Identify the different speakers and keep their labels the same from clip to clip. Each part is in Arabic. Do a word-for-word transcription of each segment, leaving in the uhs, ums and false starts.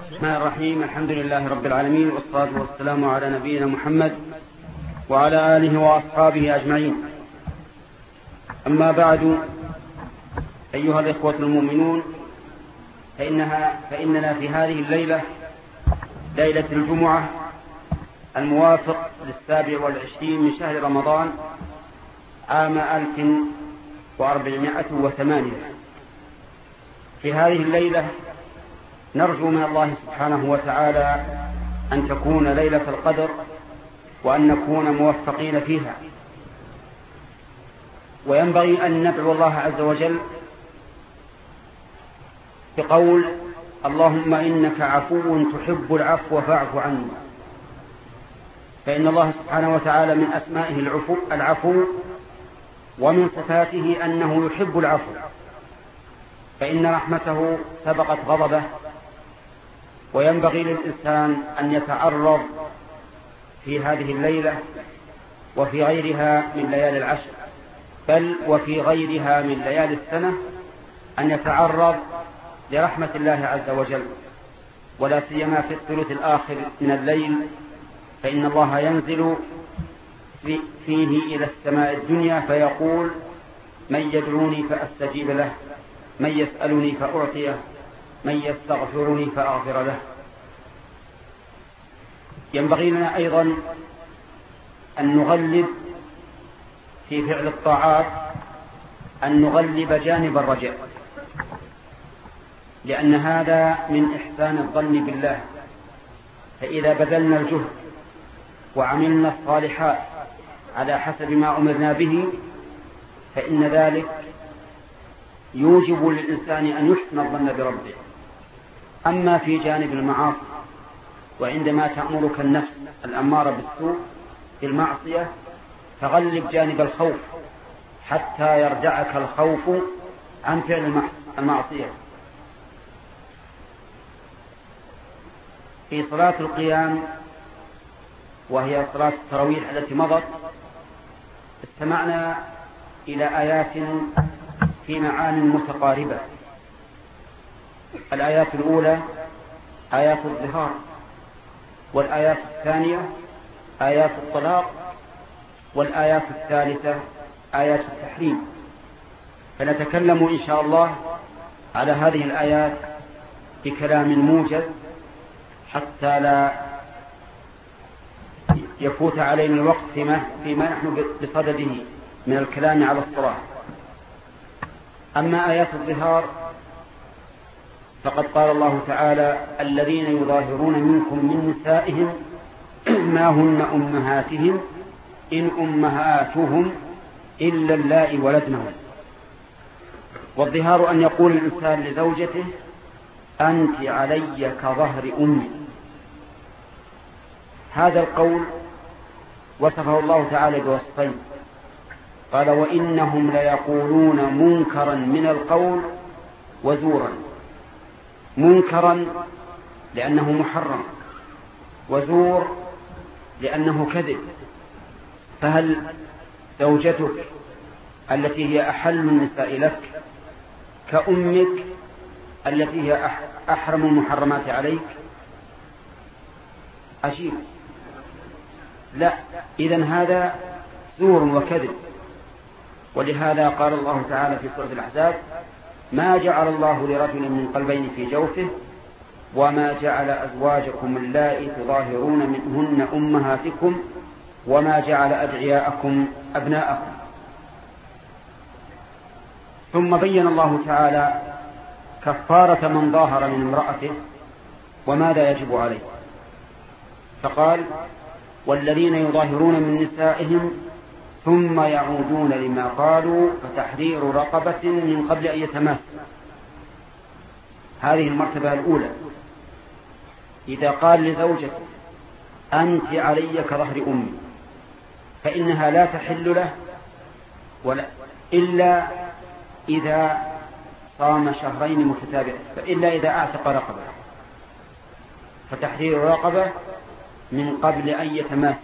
Speaker 1: الرحمن الرحيم. الحمد لله رب العالمين، والصلاة والسلام على نبينا محمد وعلى آله وأصحابه أجمعين. أما بعد، أيها الإخوة المؤمنون، فإنها فإننا في هذه الليلة، ليلة الجمعة الموافق للسابع والعشرين من شهر رمضان عام ألف وأربعمائة وثمانية، في هذه الليلة نرجو من الله سبحانه وتعالى أن تكون ليلة القدر، وأن نكون موفقين فيها. وينبغي أن ندعو الله عز وجل بقول: اللهم إنك عفو تحب العفو فاعف عنا. فإن الله سبحانه وتعالى من أسمائه العفو, العفو ومن صفاته أنه يحب العفو، فإن رحمته سبقت غضبه. وينبغي للإنسان أن يتعرض في هذه الليلة وفي غيرها من ليالي العشر، بل وفي غيرها من ليالي السنة، أن يتعرض لرحمة الله عز وجل، ولا سيما في الثلث الآخر من الليل، فإن الله ينزل فيه إلى السماء الدنيا فيقول: من يدعوني فأستجيب له، من يسألني فأعطيه، من يستغفرني فأغفر له. ينبغي لنا أيضا أن نغلب في فعل الطاعات، أن نغلب جانب الرجاء، لأن هذا من إحسان الظن بالله. فإذا بذلنا الجهد وعملنا الصالحات على حسب ما أمرنا به، فإن ذلك يوجب للإنسان أن يحسن الظن بربه. أما في جانب المعاصي، وعندما تأمرك النفس الأمارة بالسوء في المعصية، فغلب جانب الخوف حتى يردعك الخوف عن فعل المعصية. في صلاة القيام، وهي صلاة التراويح التي مضت، استمعنا إلى آيات في معان متقاربة. الآيات الأولى آيات الظهار، والآيات الثانية آيات الطلاق، والآيات الثالثة آيات التحريم. فنتكلم إن شاء الله على هذه الآيات بكلام موجز حتى لا يفوت علينا الوقت فيما, فيما نحن بصدده من الكلام على الصلاة. أما آيات الظهار فقد قال الله تعالى: الذين يظاهرون منكم من نسائهم ما هن أمهاتهم إن أمهاتهم إلا اللائي ولدنهم. والظهار أن يقول الإنسان لزوجته: أنت علي كظهر أمي. هذا القول وصفه الله تعالى بوصفين، قال: وإنهم ليقولون منكرا من القول وزورا. منكرا لأنه محرم، وزور لأنه كذب. فهل زوجتك التي هي أحل النساء لك كأمك التي هي أحرم المحرمات عليك؟ عجيب. لا، إذن هذا زور وكذب. ولهذا قال الله تعالى في سورة الأحزاب: ما جعل الله لرجل من قلبين في جوفه وما جعل أزواجكم اللائي تظاهرون منهن أمهاتكم وما جعل أدعياءكم أبناءكم. ثم بين الله تعالى كفارة من ظاهر من امرأته وماذا يجب عليه، فقال: والذين يظاهرون من نسائهم ثم يعودون لما قالوا فتحرير رقبة من قبل أن يتماس. هذه المرتبة الأولى. إذا قال لزوجته: أنت علي كظهر أمي، فإنها لا تحل له ولا إلا إذا صام شهرين متتابعين، فإلا إذا أعتق رقبة، فتحرير رقبة من قبل أن يتماس.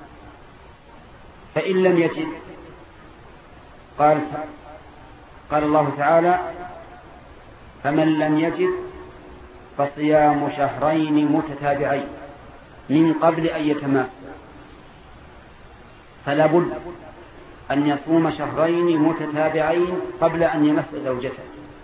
Speaker 1: فإن لم يجد، قال قال الله تعالى: فمن لم يجد فصيام شهرين متتابعين من قبل أن يتماسا، فلا بد أن يصوم شهرين متتابعين قبل أن يمس زوجته،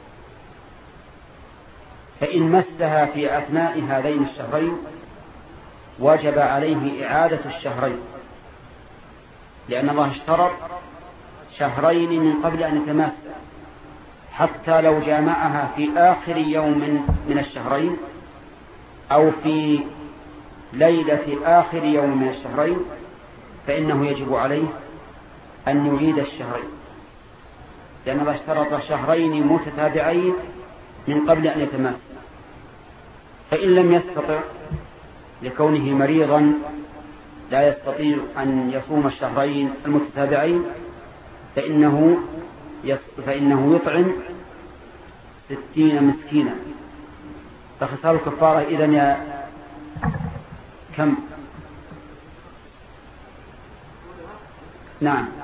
Speaker 1: فإن مسها في أثناء هذين الشهرين وجب عليه إعادة الشهرين، لأن الله اشترط شهرين من قبل أن يتماسا، حتى لو جامعها في آخر يوم من الشهرين أو في ليلة آخر يوم من الشهرين فإنه يجب عليه أن يعيد الشهرين، لأن الله اشترط شهرين متتابعين من قبل أن يتماسا. فإن لم يستطع لكونه مريضا لا يستطيع أن يصوم الشهرين المتتابعين فإنه فإنه يطعم ستين مسكينا. فخسار الكفارة إذن يا كم؟ نعم.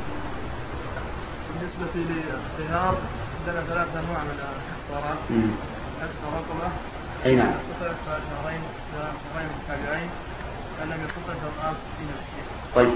Speaker 2: بالنسبة للصيام عندنا ثلاث أنواع من الكفارات. أكثر رقبة.
Speaker 1: أي نعم.
Speaker 2: شهرين شهرين متتابعين أن لم يستطع فإطعام ستين مسكينا.
Speaker 1: طيب.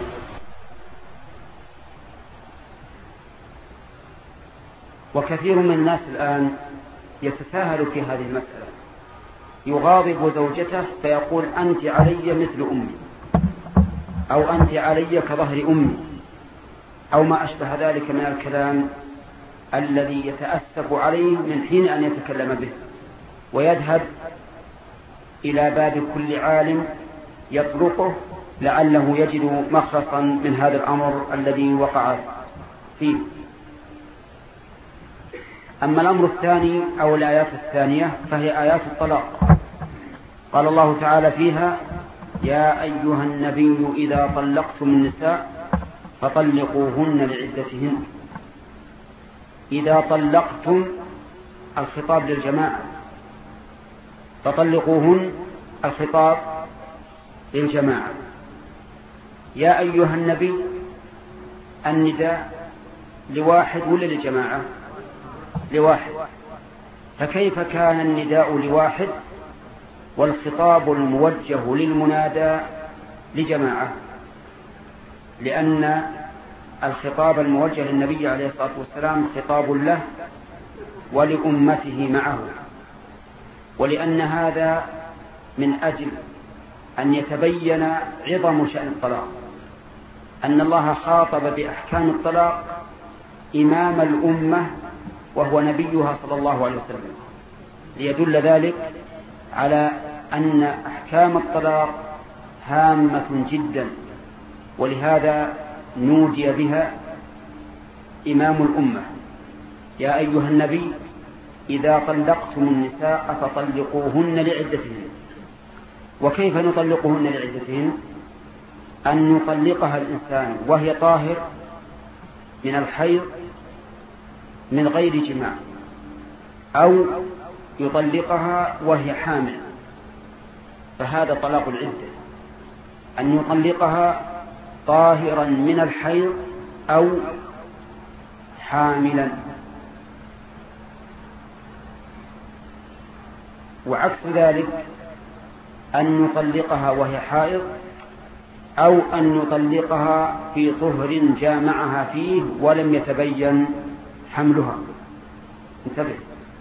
Speaker 1: وكثير من الناس الآن يتساهل في هذه المسألة، يغاضب زوجته فيقول أنت علي مثل أمي، أو أنت علي كظهر أمي، أو ما أشبه ذلك من الكلام الذي يتأسف عليه من حين أن يتكلم به، ويذهب إلى باب كل عالم يطرقه لعله يجد مخرصا من هذا الأمر الذي وقع فيه. أما الأمر الثاني أو الآيات الثانية فهي آيات الطلاق. قال الله تعالى فيها: يا أيها النبي إذا طلقتم النساء فطلقوهن لعدتهن. إذا طلقتم الخطاب للجماعة، فطلقوهن الخطاب للجماعة. يا أيها النبي النداء لواحد ولا للجماعة؟ لواحد. فكيف كان النداء لواحد والخطاب الموجه للمنادى لجماعة؟ لأن الخطاب الموجه للنبي عليه الصلاة والسلام خطاب له ولأمته معه، ولأن هذا من أجل أن يتبين عظم شأن الطلاق، أن الله خاطب بأحكام الطلاق إمام الأمة وهو نبيها صلى الله عليه وسلم، ليدل ذلك على أن أحكام الطلاق هامة جدا، ولهذا نودي بها إمام الأمة. يا أيها النبي إذا طلقتم النساء فطلقوهن لعدتهن. وكيف نطلقهن لعدتهن؟ أن نطلقها الإنسان وهي طاهر من الحيض من غير جماع، أو يطلقها وهي حامل، فهذا طلاق العدة، أن يطلقها طاهرا من الحيض أو حاملا. وعكس ذلك أن يطلقها وهي حائض أو أن يطلقها في طهر جامعها فيه ولم يتبين حملها. انتبه.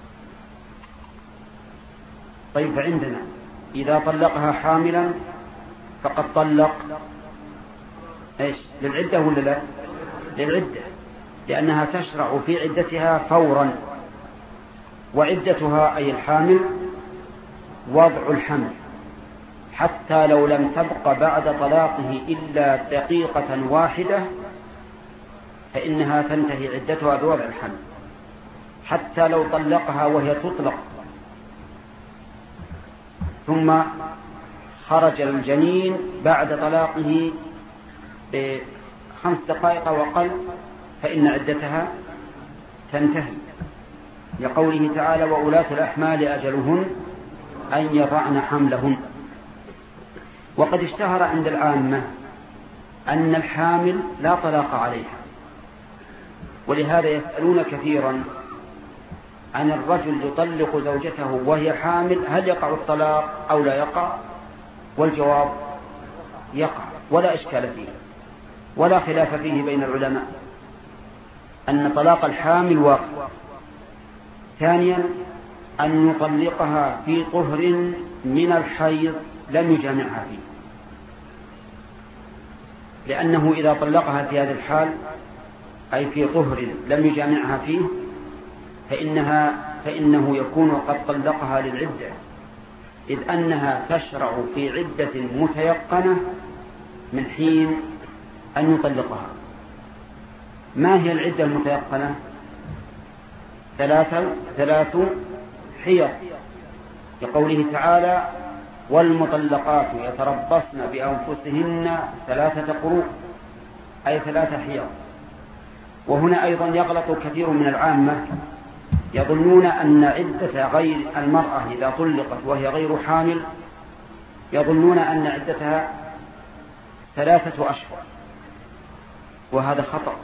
Speaker 1: طيب، فعندنا إذا طلقها حاملا فقد طلق إيش؟ للعدة ولا لا؟ للعدة، لأنها تشرع في عدتها فورا، وعدتها أي الحامل وضع الحمل، حتى لو لم تبق بعد طلاقه إلا دقيقة واحدة فإنها تنتهي عدتها بوضع الحمل، حتى لو طلقها وهي تطلق ثم خرج الجنين بعد طلاقه بخمس دقائق وقل فإن عدتها تنتهي، لقوله تعالى: وأولاة الأحمال أجلهن أن يضعن حملهن. وقد اشتهر عند العامة أن الحامل لا طلاق عليها، ولهذا يسألون كثيرا عن الرجل يطلق زوجته وهي حامل هل يقع الطلاق أو لا يقع؟ والجواب يقع ولا إشكال فيه ولا خلاف فيه بين العلماء أن طلاق الحامل واقع. ثانيا أن يطلقها في طهر من الحيض لم يجامعها فيه، لأنه إذا طلقها في هذا الحال أي في طهر لم يجامعها فيه فإنها فإنه يكون قد طلقها للعدة، إذ أنها تشرع في عدة متيقنة من حين أن يطلقها. ما هي العدة المتيقنة؟ ثلاثة ثلاث حيض، لقوله تعالى والمطلقات يتربصن بأنفسهن ثلاثة قروء، أي ثلاثة حيض. وهنا أيضا يغلط كثير من العامة يظنون أن عدة غير المرأة إذا طلقت وهي غير حامل يظنون أن عدتها ثلاثة أشهر، وهذا خطأ.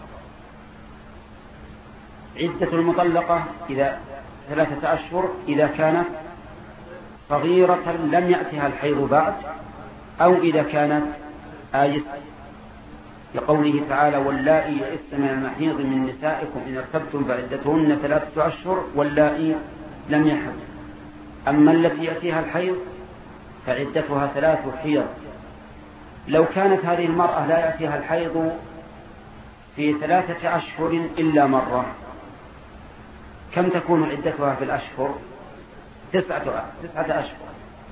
Speaker 1: عدة المطلقة إذا ثلاثة أشهر إذا كانت صغيرة لم يأتها الحيض بعد، أو إذا كانت آيس، لقوله تعالى واللائي يئسن من المحيض من نسائكم إن ارتبتم فعدتهن ثلاثة أشهر واللائي لم يحض. أما التي يأتيها الحيض فعدتها ثلاث حيض. لو كانت هذه المرأة لا يأتيها الحيض في ثلاثة أشهر إلا مرة كم تكون عدتها في الأشهر؟ تسعة تسعة أشهر.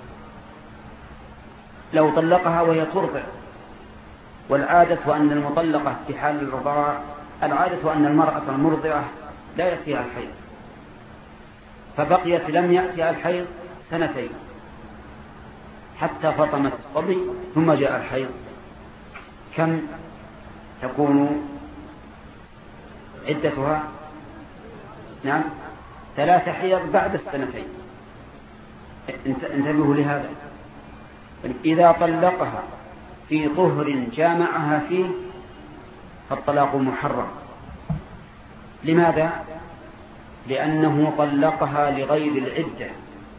Speaker 1: لو طلقها وهي ترضع، والعادة أن المطلقة في حال الرضاعة العادة أن المرأة المرضعة لا يأتيها الحيض، فبقيت لم يأتيها الحيض سنتين حتى فطمت الصبي ثم جاء الحيض، كم تكون عدتها؟ نعم ثلاث حيض بعد السنتين. انتبهوا لهذا. إذا طلقها في طهر جامعها فيه فالطلاق محرم. لماذا؟ لأنه طلقها لغير العدة.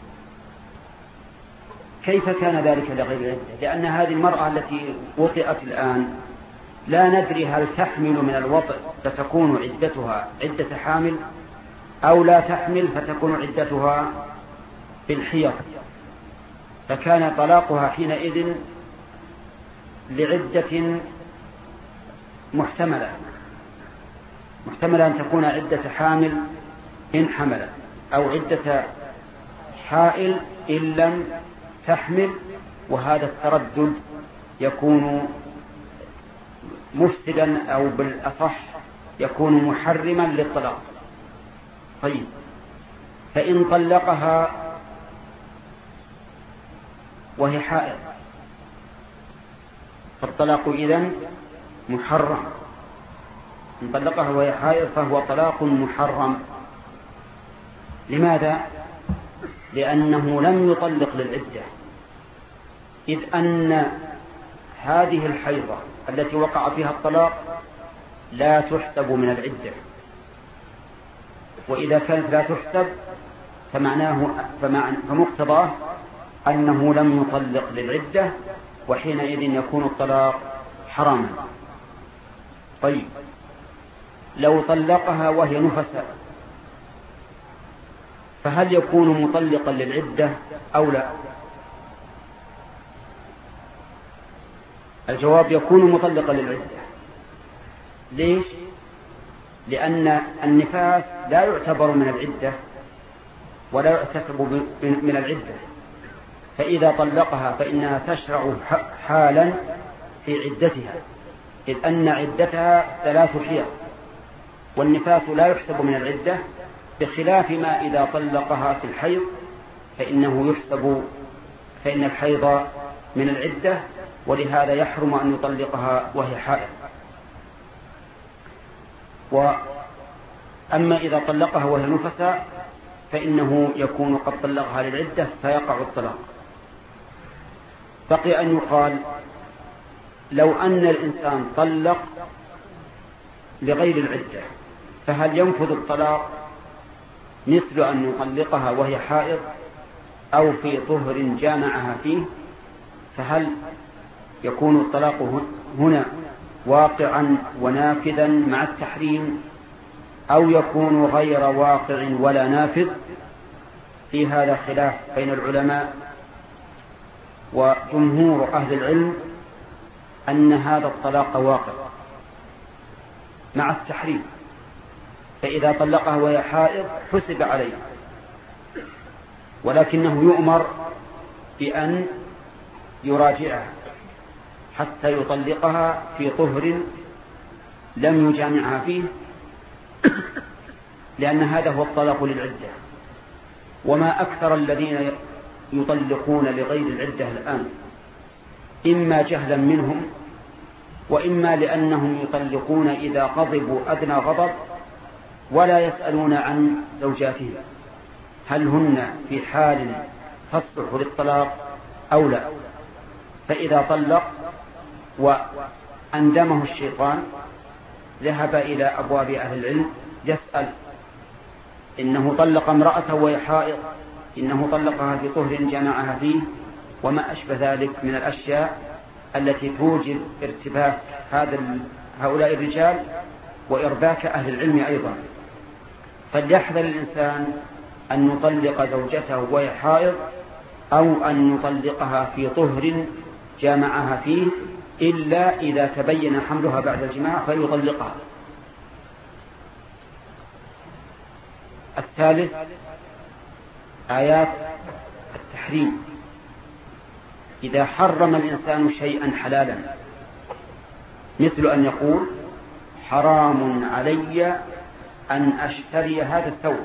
Speaker 1: كيف كان ذلك لغير العدة؟ لأن هذه المرأة التي وطئت الآن لا ندري هل تحمل من الوطئ فتكون عدتها عدة حامل أو لا تحمل فتكون عدتها بالحيض، فكان طلاقها حينئذ لعدة محتملة محتملة أن تكون عدة حامل إن حملت، أو عدة حائل إن لم تحمل، وهذا التردد يكون مفسدا أو بالأصح يكون محرما للطلاق. طيب، فإن طلقها وهي حائل فالطلاق إذن محرم. إن طلقها وهي حائل فهو طلاق محرم. لماذا؟ لأنه لم يطلق للعدة، إذ أن هذه الحيضة التي وقع فيها الطلاق لا تحسب من العدة، وإذا كانت لا تحسب فمعناه فمقتضاه أنه لم يطلق للعدة، وحينئذ يكون الطلاق حراما. طيب، لو طلقها وهي نفساء فهل يكون مطلقا للعدة أو لا؟ الجواب يكون مطلقا للعدة. ليش؟ لأن النفاس لا يعتبر من العدة ولا يحتسب من العدة، فإذا طلقها فإنها تشرع حالا في عدتها، إذ أن عدتها ثلاث حيض، والنفاس لا يحسب من العدة، بخلاف ما إذا طلقها في الحيض فإنه يحسب فإن الحيض من العدة، ولهذا يحرم أن يطلقها وهي حائض. وأما إذا طلقها وهي نفساء فإنه يكون قد طلقها للعدة فيقع الطلاق. بقي أن يقال لو أن الإنسان طلق لغير العدة فهل ينفذ الطلاق مثل أن يطلقها وهي حائض أو في طهر جامعها فيه، فهل يكون الطلاق هنا واقعا ونافذا مع التحريم أو يكون غير واقع ولا نافذ؟ في هذا خلاف بين العلماء، وجمهور أهل العلم أن هذا الطلاق واقع مع التحريم، فإذا طلقها وهي حائض حسب عليه، ولكنه يؤمر بأن يراجعها حتى يطلقها في طهر لم يجامعها فيه، لأن هذا هو الطلاق للعدة. وما أكثر الذين يطلقون لغير العدة الآن، إما جهلا منهم وإما لأنهم يطلقون إذا غضبوا أدنى غضب ولا يسألون عن زوجاتهم هل هن في حال تصلح للطلاق أو لا. فإذا طلق وأندمه الشيطان ذهب إلى أبواب أهل العلم يسأل إنه طلق امرأته وهي حائض، إنه طلقها في طهر جمعها فيه، وما أشبه ذلك من الأشياء التي توجب ارتباك هذا هؤلاء الرجال وإرباك أهل العلم أيضا. فليحذر الإنسان أن يطلق زوجته وهي حائض أو أن يطلقها في طهر جامعها فيه، إلا إذا تبين حملها بعد الجماع فيطلقها. الثالث آيات التحريم. إذا حرم الإنسان شيئا حلالا، مثل أن يقول حرام علي أن أشتري هذا الثوب،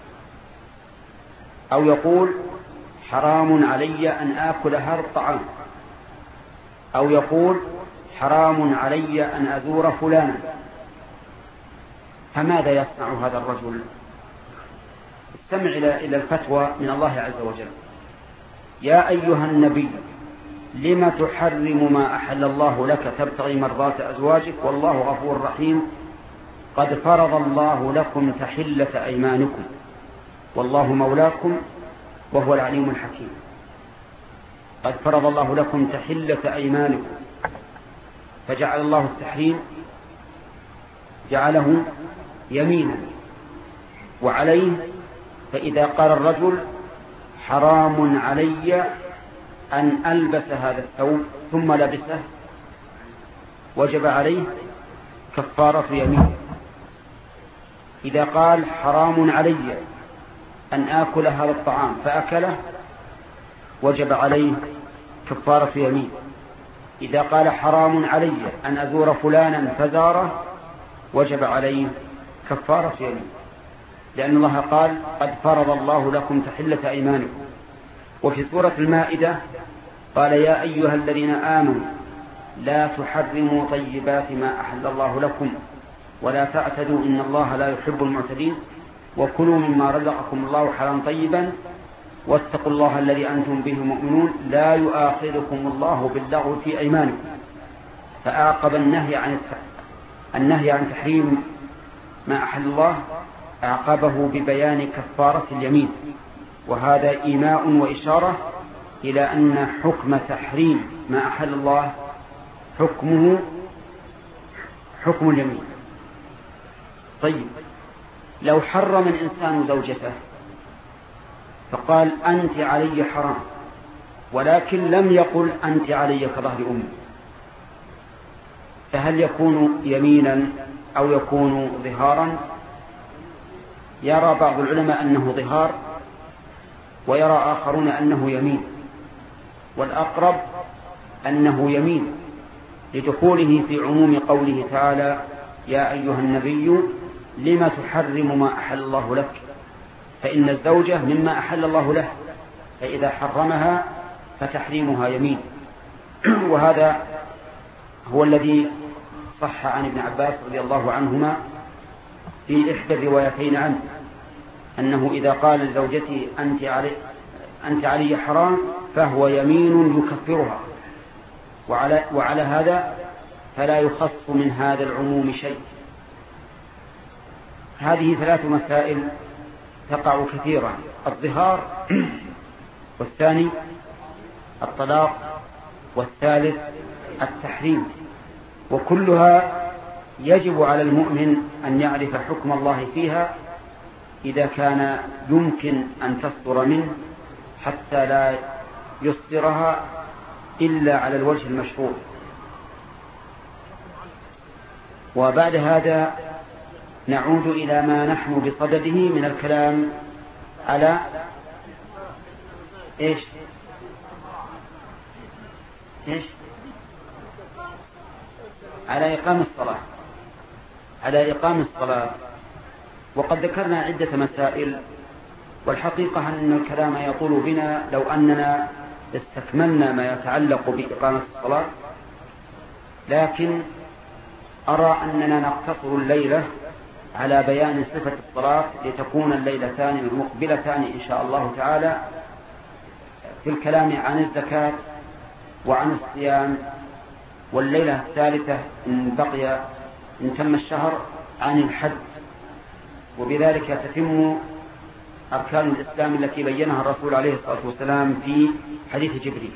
Speaker 1: أو يقول حرام علي أن آكل هذا الطعام، أو يقول حرام علي أن أزور فلانا، فماذا يصنع هذا الرجل؟ استمع إلى الفتوى من الله عز وجل: يا أيها النبي لم تحرم ما أحل الله لك تبتغي مرضات أزواجك والله غفور رحيم قد فرض الله لكم تحلة أيمانكم والله مولاكم وهو العليم الحكيم. قد فرض الله لكم تحلة أيمانكم، فجعل الله التحريم جعله يمينا وعليه. فإذا قال الرجل حرام علي أن ألبس هذا الثوب ثم لبسه وجب عليه كفارة يمين. إذا قال حرام علي أن آكل هذا الطعام فأكله وجب عليه كفارة يمين. إذا قال حرام علي أن أزور فلانا فزاره وجب عليه كفارة يمين، لأن الله قال قد فرض الله لكم تحلة أيمانكم. وفي سورة المائدة قال يا أيها الذين آمنوا لا تحرموا طيبات ما أحل الله لكم ولا تعتدوا إن الله لا يحب المعتدين وكلوا مما رزقكم الله حلالا طيبا واتقوا الله الذي أنتم به مؤمنون لا يؤاخذكم الله باللغو في أيمانكم. فأعقب النهي عن النهي عن تحريم ما أحل الله أعقبه ببيان كفارة اليمين، وهذا إيماء وإشارة إلى أن حكم تحريم ما أحل الله حكمه حكم اليمين. طيب، لو حرم الإنسان زوجته فقال أنت علي حرام، ولكن لم يقل أنت علي كظهر أمي، فهل يكون يمينا أو يكون ظهارا؟ يرى بعض العلماء أنه ظهار ويرى آخرون أنه يمين، والأقرب أنه يمين لدخوله في عموم قوله تعالى يا أيها النبي لم تحرم ما أحل الله لك، فإن الزوجة مما أحل الله له، فإذا حرمها فتحريمها يمين. وهذا هو الذي صح عن ابن عباس رضي الله عنهما في إحدى الروايتين عنه أنه إذا قال لزوجته أنت علي, أنت علي حرام فهو يمين يكفرها، وعلى, وعلى هذا فلا يخص من هذا العموم شيء. هذه ثلاث مسائل تقع كثيرا: الظهار، والثاني الطلاق، والثالث التحريم. وكلها يجب على المؤمن أن يعرف حكم الله فيها إذا كان يمكن أن تصدر منه، حتى لا يصدرها إلا على الوجه المشروع. وبعد هذا نعود إلى ما نحن بصدده من الكلام على إيش إيش على إقام الصلاة على إقام الصلاة وقد ذكرنا عدة مسائل، والحقيقة أن الكلام يطول بنا لو أننا استكملنا ما يتعلق بإقامة الصلاة، لكن أرى أننا نقتصر الليلة على بيان صفة الصلاة لتكون الليلتان المقبلتان إن شاء الله تعالى في الكلام عن الزكاة وعن الصيام، والليلة الثالثة إن بقي إن تم الشهر عن الحج. وبذلك تتم أركان الإسلام التي بينها الرسول عليه الصلاة والسلام في حديث جبريل.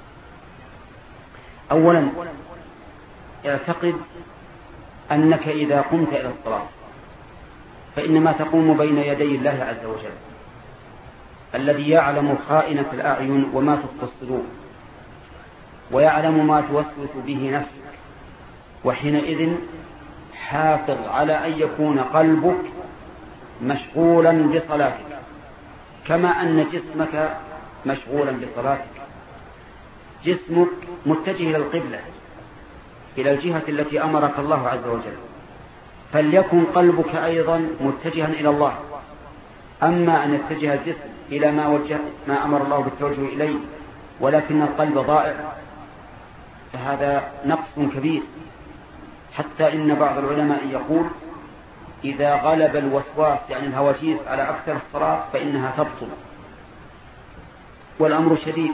Speaker 1: أولا، اعتقد أنك إذا قمت إلى الصلاة فإنما تقوم بين يدي الله عز وجل الذي يعلم خائنة الأعين وما تخفي الصدور، ويعلم ما توسوس به نفسك. وحينئذ حافظ على أن يكون قلبك مشغولا بصلاتك كما أن جسمك مشغولا بصلاتك. جسمك متجه إلى القبلة، إلى الجهة التي أمرك الله عز وجل، فليكن قلبك أيضا متجها إلى الله. أما أن يتجه الجسم إلى ما, وجه ما أمر الله بالتوجه إليه ولكن القلب ضائع فهذا نقص كبير، حتى إن بعض العلماء يقول إذا غلب الوسواس يعني الهواجيس على أكثر الصلاة فإنها تبطل. والأمر شديد.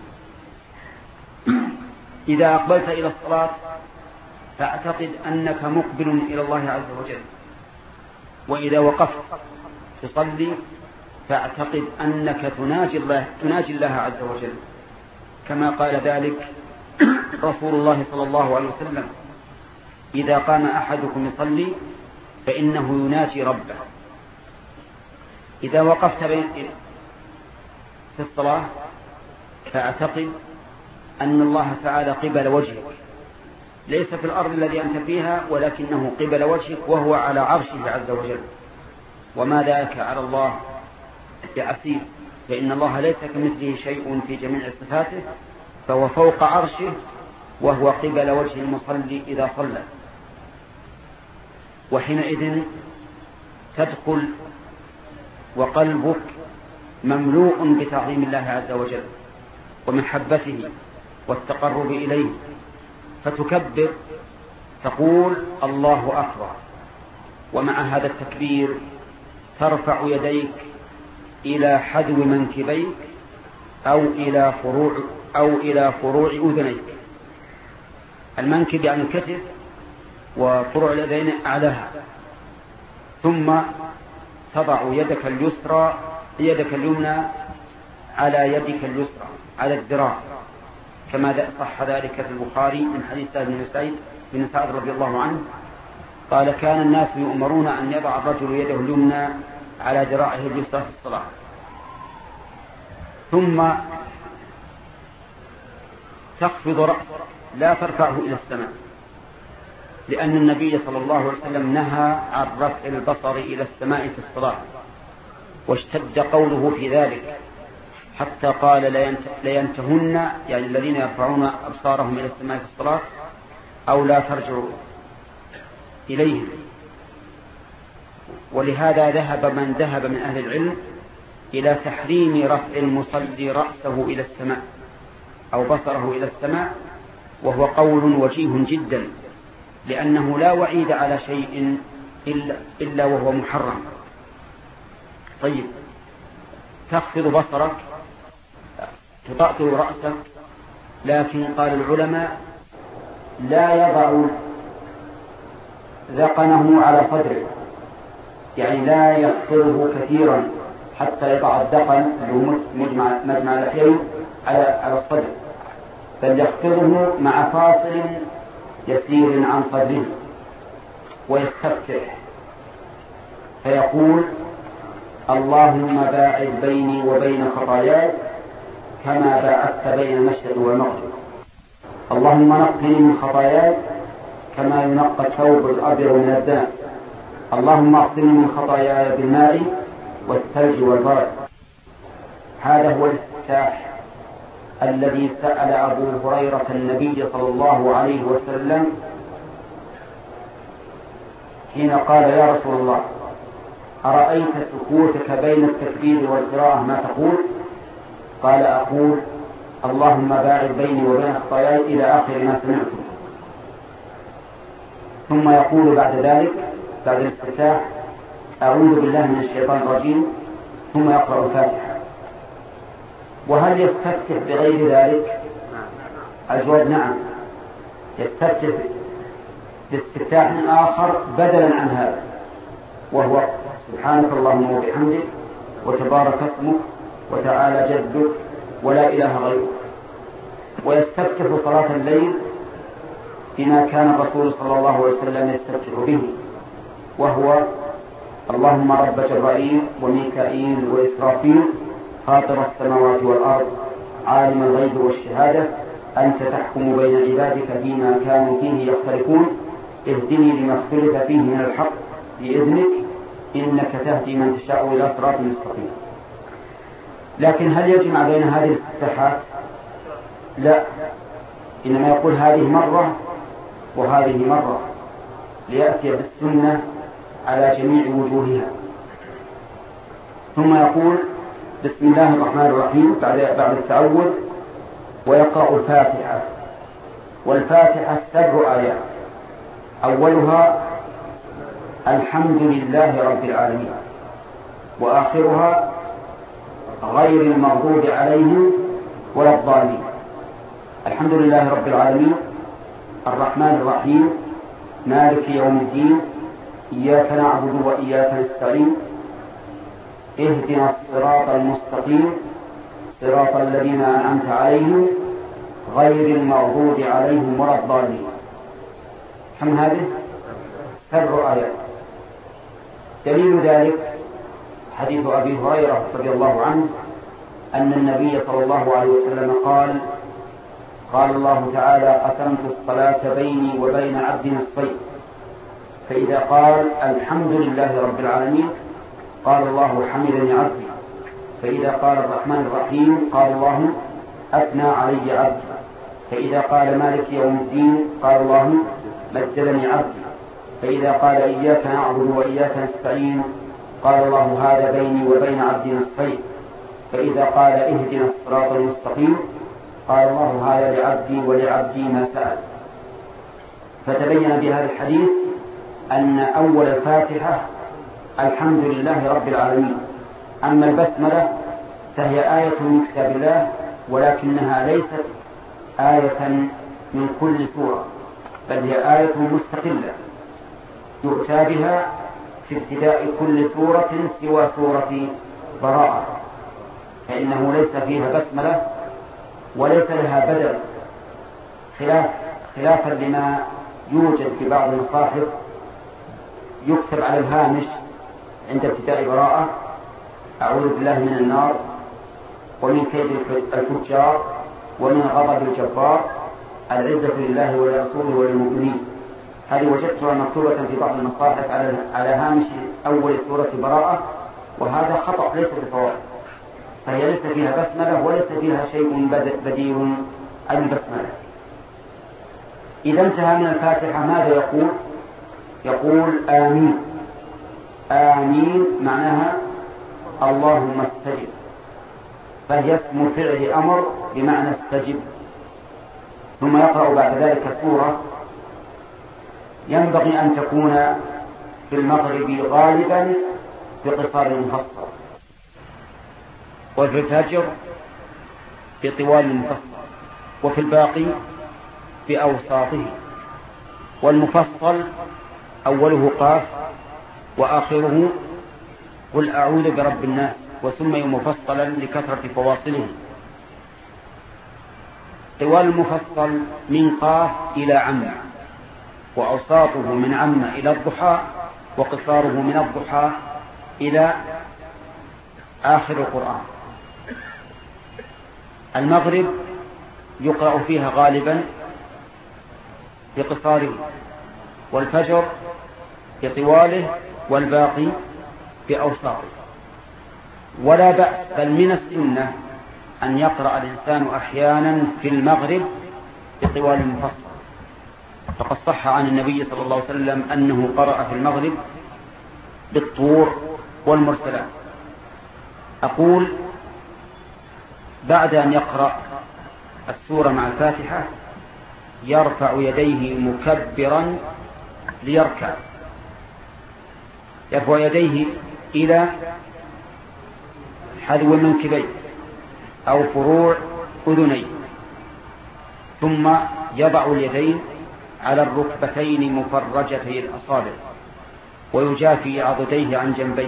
Speaker 1: إذا أقبلت إلى الصلاة فاعتقد أنك مقبل إلى الله عز وجل، وإذا وقفت تصلي فاعتقد أنك تناجي الله, تناجي الله عز وجل، كما قال ذلك رسول الله صلى الله عليه وسلم: إذا قام أحدكم يصلي فإنه يناجي ربه. إذا وقفت في الصلاة فاعتقد أن الله تعالى قبل وجهك، ليس في الأرض الذي أنت فيها ولكنه قبل وجهك وهو على عرشه عز وجل، وما ذاك على الله بعسير، فإن الله ليس كمثله شيء في جميع صفاته، فهو فوق عرشه وهو قبل وجه المصلي إذا صلى. وحينئذ تدخل وقلبك مملوء بتعظيم الله عز وجل ومحبته والتقرب إليه، فتكبر تقول الله أكبر، ومع هذا التكبير ترفع يديك إلى حذو منكبيك أو إلى فروع أو إلى فروع أذنيك. المنكب يعني الكتف، وفروع الأذين أعلاها. ثم تضع يدك اليسرى يدك اليمنى على يدك اليسرى على الذراع، كما صح ذلك في البخاري من حديث سعد بن سعيد بن سعد رضي الله عنه قال: كان الناس يؤمرون أن يضع الرجل يده اليمنى على ذراعه اليسرى في الصلاة. ثم تخفض رأسك لا ترفعه إلى السماء، لأن النبي صلى الله عليه وسلم نهى عن رفع البصر إلى السماء في الصلاة، واشتد قوله في ذلك حتى قال: لينتهن، يعني الذين يرفعون أبصارهم إلى السماء في الصلاة، أو لا ترجعوا إليهم. ولهذا ذهب من ذهب من أهل العلم إلى تحريم رفع المصلي رأسه إلى السماء أو بصره إلى السماء، وهو قول وجيه جدا، لأنه لا وعيد على شيء إلا, إلا وهو محرم. طيب، تخفض بصرك، تطأطئ رأسك، لكن قال العلماء لا يضع ذقنه على صدره، يعني لا يخفضه كثيرا حتى يضع الدقن مجمع, مجمع لحيه على على الصدر، بل يخفضه مع فاصل يسير عن صدره ويستفتح فيقول: اللهم باعد بيني وبين خطاياي كما باعدت بين المشرق والمغرب، اللهم نقني من خطاياي كما ينقى الثوب الأبيض من الدنس، اللهم اغسلني من خطاياي بالماء والثلج والبرد. هذا هو الاستفتاح الذي سأل أبو هريرة النبي صلى الله عليه وسلم حين قال: يا رسول الله، أرأيت سكوتك بين التكبير والقراءة ما تقول؟ قال: أقول: اللهم باعد بيني وبين خطاياي إلى آخر ما سمعته. ثم يقول بعد ذلك بعد الاستفتاح: أعوذ بالله من الشيطان الرجيم، ثم يقرأ الفاتحة. وهل يستفتح بغير ذلك؟ الجواب: نعم، يستفتح باستفتاح آخر بدلا عن هذا، وهو: سبحانك اللهم وبحمدك وتبارك اسمك وتعالى جدك ولا إله غيرك. ويستفتح صلاة الليل بما كان الرسول صلى الله عليه وسلم يستفتح به، وهو: اللهم رب جبرائيل وميكائيل وإسرافيل فاطر السماوات والأرض عالم الغيب والشهادة أنت تحكم بين عبادك فيما كانوا فيه يختلفون اهدني لما اختلف فيه من الحق بإذنك إنك تهدي من تشاء إلى صراط مستقيم. لكن هل يجمع بين هذه الاستفتاحات؟ لا، إنما يقول هذه مرة وهذه مرة ليأتي بالسنة على جميع وجوهها. ثم يقول: بسم الله الرحمن الرحيم بعد بعد التعوذ، ويقرأ الفاتحة. والفاتحة سبع آيات، أولها الحمد لله رب العالمين، وآخرها غير المغضوب عليهم ولا الضالين. الحمد لله رب العالمين، الرحمن الرحيم، مالك يوم الدين، إياك نعبد وإياك نستعين، اهدنا الصراط المستقيم صراط الذين أنعمت عليهم غير المغضوب عليهم ولا الضالين. كم هذه؟ سبع آيات. دليل ذلك حديث أبي هريرة رضي الله عنه أن النبي صلى الله عليه وسلم قال: قال الله تعالى: قسمت الصلاة بيني وبين عبدي نصفين، فإذا قال الحمد لله رب العالمين قال الله حمدني عبدي، فإذا قال الرحمن الرحيم قال الله أثنى علي عبدي، فإذا قال مالك يوم الدين قال الله مجدني عبدي، فإذا قال إياك نعبد وإياك نستعين قال الله هذا بيني وبين عبدي نصفين، فإذا قال اهدنا الصراط المستقيم قال الله هذا لعبدي ولعبدي ما سأل. فتبين بهذا الحديث أن أول الفاتحة الحمد لله رب العالمين. أما البسملة فهي آية من كتاب الله، ولكنها ليست آية من كل سورة، بل هي آية مستقلة يؤتى بها في ابتداء كل سورة سوى سورة براءة، فإنه ليس فيها بسملة وليس لها بدل، خلاف خلافا لما يوجد في بعض المصاحف يكتب على الهامش عند ابتداء براءة: أعوذ بالله من النار ومن كيد الفجار ومن غضب الجبار العزة لله ولرسوله وللمؤمنين. هذه وجدتها مكتوبة في بعض المصاحف على على هامش أول سورة براءة، وهذا خطأ ليس بصواب، فهي ليس فيها بسملة وليس فيها شيء بديل عن البسملة. إذا انتهى من الفاتحة ماذا يقول؟ يقول آمين. آمين معناها اللهم استجب، فهي اسم فعل أمر بمعنى استجب. ثم يقرأ بعد ذلك سورة ينبغي أن تكون في المغرب غالبا بقصار مفصل، وفي الفجر بطوال مفصل، وفي الباقي بأوساطه. والمفصل أوله قاف وآخره قل أعوذ برب الناس وسمي مفصلا لكثرة فواصله. طوال المفصل من قاف إلى عم، وأوساطه من عم إلى الضحى، وقصاره من الضحى إلى آخر القرآن. المغرب يقرأ فيها غالبا بقصاره، والفجر بطواله، والباقي بأوساطه. ولا بأس، بل من السنة أن يقرأ الإنسان أحيانا في المغرب بطوال المفصل، فقد صح عن النبي صلى الله عليه وسلم أنه قرأ في المغرب بالطور والمرسلات. أقول بعد أن يقرأ السورة مع الفاتحة يرفع يديه مكبرا ليركع، يرفع يديه إلى حذو منكبيه أو فروع أذنيه، ثم يضع اليدين على الركبتين مفرجتي الأصابع، ويجافي عضديه عن جنبيه،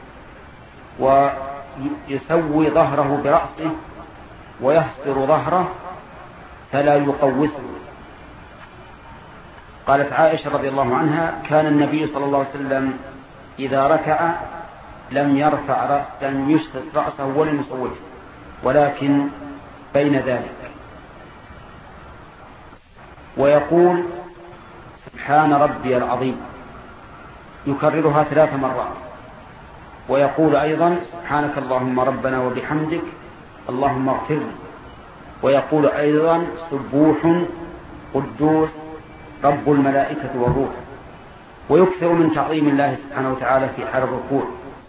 Speaker 1: ويسوي ظهره برأسه ويحصر ظهره فلا يقوسه. قالت عائشة رضي الله عنها: كان النبي صلى الله عليه وسلم إذا ركع لم يرفع رأسه، لم يشتت رأسه ولم يصوته، ولكن بين ذلك. ويقول: سبحان ربي العظيم، يكررها ثلاث مرات. ويقول أيضا: سبحانك اللهم ربنا وبحمدك اللهم اغفر لي. ويقول أيضا: سبوح قدوس رب الملائكة والروح. ويكثر من تعظيم الله سبحانه وتعالى في حال الركوع.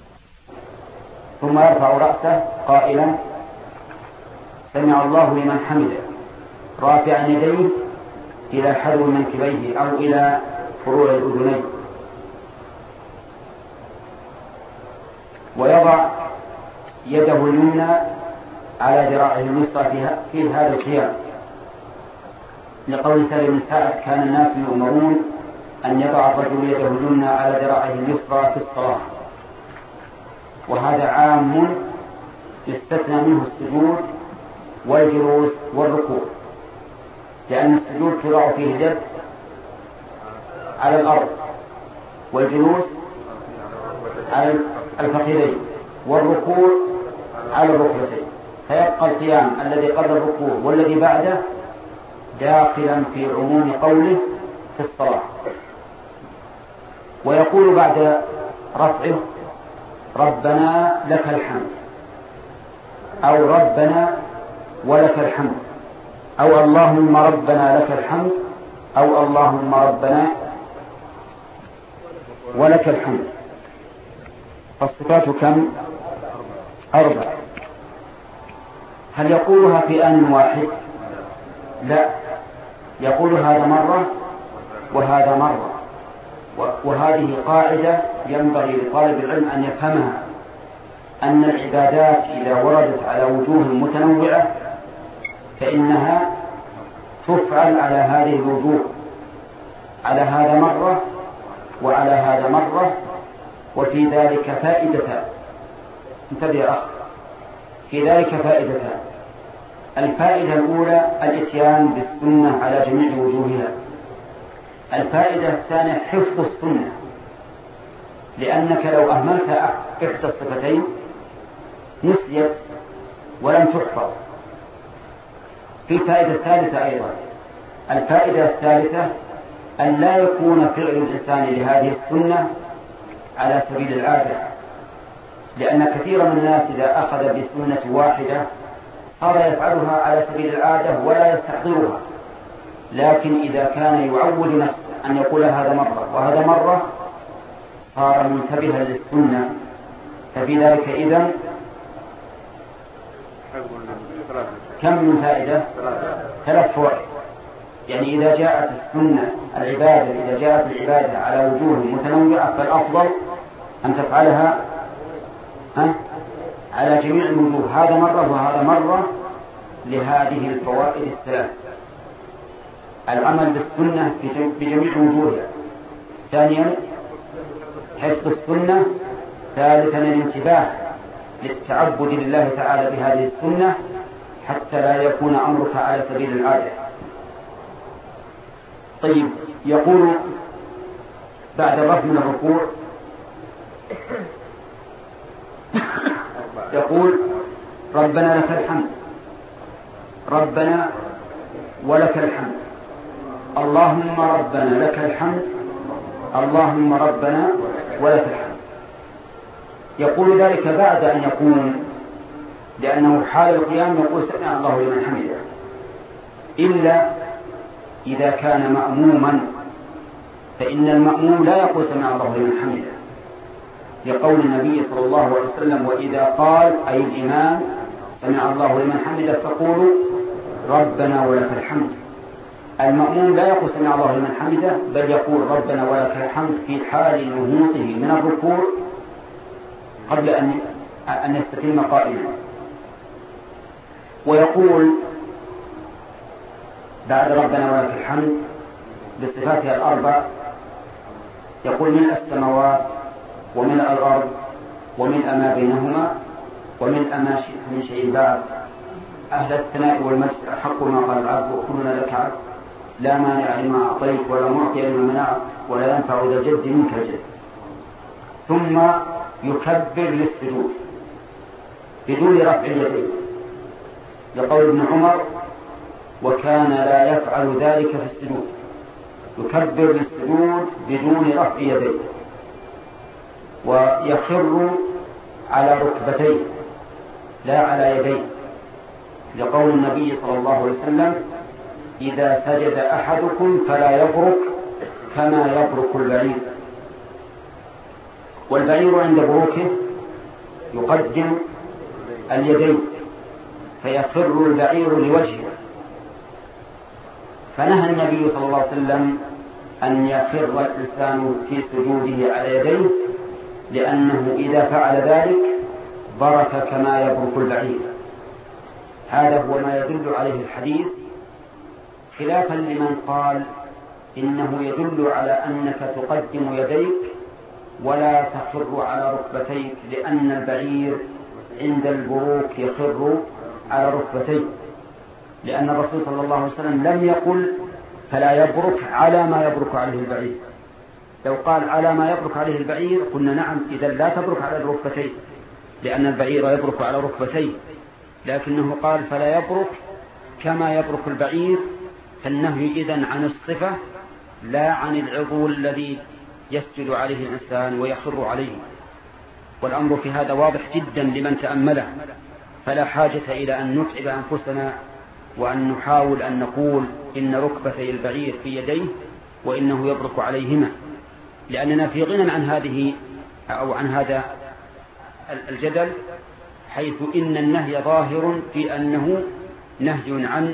Speaker 1: ثم يرفع رأسه قائلا: سمع الله لمن حمده، رافعا يديه إلى حذو منكبيه أو إلى فروع الأذنين. ويضع يده اليمنى على ذراعه اليسرى في هذا القيام، لقول سالم بن سعد: كان الناس يؤمرون أن يضع الرجل يده اليمنى على ذراعه اليسرى في الصلاة. وهذا عام يستثنى منه السجود والجلوس والركوع، لأن السجود تضع فيه اليد على الأرض، والجلوس على الفخذين، والركوع على الركبتين، فيبقى القيام الذي قبل الركوع والذي بعده داخلا في عموم قوله في الصلاة. ويقول بعد رفعه: ربنا لك الحمد، أو ربنا ولك الحمد، أو اللهم ربنا لك الحمد، أو اللهم ربنا ولك الحمد. فالصفات كم؟ أربع. هل يقولها في آن واحد؟ لا، يقول هذا مرة وهذا مرة. وهذه قاعدة ينبغي لطالب العلم أن يفهمها، أن العبادات إذا وردت على وجوه متنوعة فإنها تفعل على هذه الوجوه، على هذا مرة وعلى هذا مرة، وفي ذلك فائدتان. انتبه يا أخ، في ذلك فائدتان: الفائدة الأولى الإتيان بالسنة على جميع وجوهها. الفائدة الثانية حفظ السنة، لأنك لو أهملت إحدى الصفتين نسيت ولم تحفظ. في الفائدة الثالثة أيضا، الفائدة الثالثة أن لا يكون فعل الإنسان لهذه السنة على سبيل العادة، لأن كثيرا من الناس إذا أخذ بسنة واحدة صار يفعلها على سبيل العادة ولا يستحضرها، لكن إذا كان يعود نفسه أن يقول هذا مرة وهذا مرة صار منتبها للسنة. ففي ذلك إذن كم من فائدة؟ ثلاث فوائد. يعني إذا جاءت السنة العبادة إذا جاءت العبادة على وجوه متنوعة فالأفضل أن تفعلها على جميع الوجوه، هذا مرة وهذا مرة، لهذه الفوائد الثلاث: العمل بالسنة بجميع وجوهها، ثانيا حفظ السنة، ثالثا الانتباه للتعبد لله تعالى بهذه السنة حتى لا يكون أمرك على سبيل العادة. طيب، يقول بعد الرفع من الركوع يقول ربنا لك الحمد، ربنا ولك الحمد، اللهم ربنا لك الحمد، اللهم ربنا ولك الحمد. يقول ذلك بعد أن يقوم، لأنه حال القيام يقول سمع الله لمن حمده، إلا إذا كان مأموما، فإن المأموم لا يقول سمع الله لمن حمده، لقول النبي صلى الله عليه وسلم وإذا قال أي الإمام سمع الله لمن حمده فقولوا ربنا ولك الحمد. المأموم لا يقول سمع الله لمن حمده، بل يقول ربنا ولك الحمد في حال نهوضه من الركوع قبل أن أن يستتم قائما. ويقول بعد ربنا ولك الحمد بصفاتها الأربع، يقول ملء السماوات وملء الأرض وملء ما بينهما وملء ما شئت من شيء بعد، أهل الثناء والمجد أحق ما قال العبد وكلنا لك عبد، لا مانع لما أعطيت ولا معطي لما منعت ولا ينفع ذا الجد منك الجد. ثم يكبر للسجود بدون رفع اليدين، لقول ابن عمر وكان لا يفعل ذلك في السجود، يكبر للسجود بدون رفع يديه، ويخر على ركبتيه لا على يديه، لقول النبي صلى الله عليه وسلم إذا سجد أحدكم فلا يبرك كما يبرك البعير، والبعير عند بروكه يقدم اليدين فيخر البعير لوجهه، فنهى النبي صلى الله عليه وسلم أن يخر الإنسان في سجوده على يديه، لأنه إذا فعل ذلك برك كما يبرك البعير. هذا هو ما يدل عليه الحديث، خلافا لمن قال إنه يدل على أنك تقدم يديك ولا تخر على ركبتيك، لأن البعير عند البروك يخر على ركبتيه، لأن الرسول صلى الله عليه وسلم لم يقل فلا يبرك على ما يبرك عليه البعير. لو قال على ما يبرك عليه البعير قلنا نعم، إذا لا تبرك على الركبتين، لأن البعير يبرك على ركبتيه، لكنه قال فلا يبرك كما يبرك البعير، فالنهي إذن عن الصفة لا عن العضو الذي يسجد عليه الإنسان ويخر عليه. والأمر في هذا واضح جدا لمن تأمله، فلا حاجة إلى أن نتعب أنفسنا وأن نحاول أن نقول إن ركبتي البعير في يديه وإنه يبرك عليهما، لأننا في غنى عن هذه أو عن هذا الجدل، حيث إن النهي ظاهر في أنه نهي عن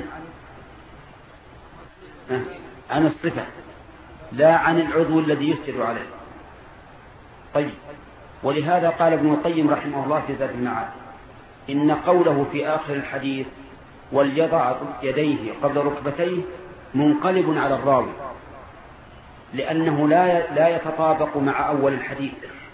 Speaker 1: عن الصفة لا عن العضو الذي يسجد عليه. طيب، ولهذا قال ابن القيم رحمه الله في زاد المعاد إن قوله في آخر الحديث وليضع يديه قبل ركبتيه منقلب على الراوي، لأنه لا لا يتطابق مع أول الحديث،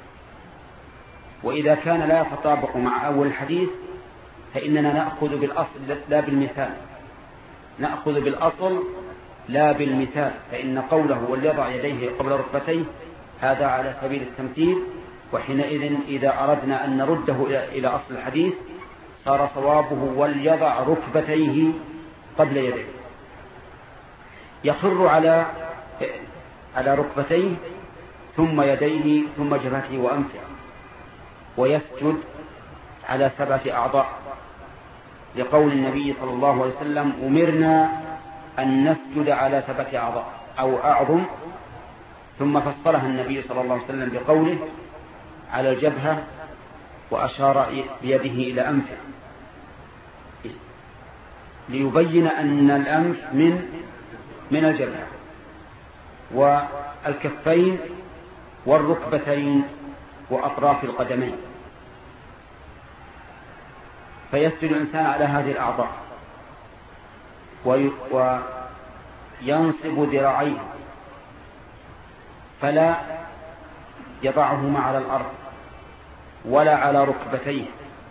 Speaker 1: وإذا كان لا يتطابق مع أول الحديث فإننا نأخذ بالأصل لا بالمثال، نأخذ بالأصل لا بالمثال، فإن قوله وليضع يديه قبل ركبتيه هذا على سبيل التمثيل، وحينئذ إذا أردنا أن نرده إلى أصل الحديث صار صوابه وليضع ركبتيه قبل يديه، يخر على على ركبتيه ثم يديه ثم جبهته وأنفه، ويسجد على سبعة أعضاء، لقول النبي صلى الله عليه وسلم أمرنا أن نسجد على سبعة أعضاء أو أعظم، ثم فصلها النبي صلى الله عليه وسلم بقوله على الجبهة وأشار بيده إلى أنفه، ليبين أن الأنف من من الجبهة، والكفين والركبتين وأطراف القدمين، فيسجد الإنسان على هذه الأعضاء وينصب ذراعيه فلا يضعهما على الأرض ولا على ركبتيه،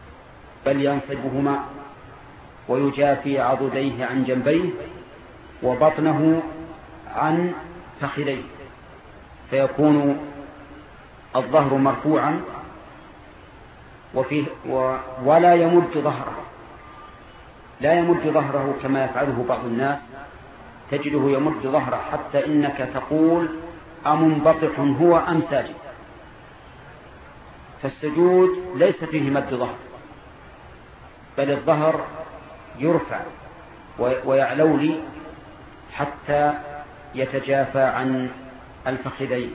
Speaker 1: بل ينصبهما ويجافي عضديه عن جنبيه وبطنه عن فخذيه، فيكون الظهر مرفوعا وفيه و ولا يمد ظهره، لا يمد ظهره كما يفعله بعض الناس، تجده يمد ظهره حتى إنك تقول أمنبطح هو أم ساجد. فالسجود ليس فيه مد ظهر، بل الظهر يرفع ويعلولي حتى يتجافى عن الفخذين.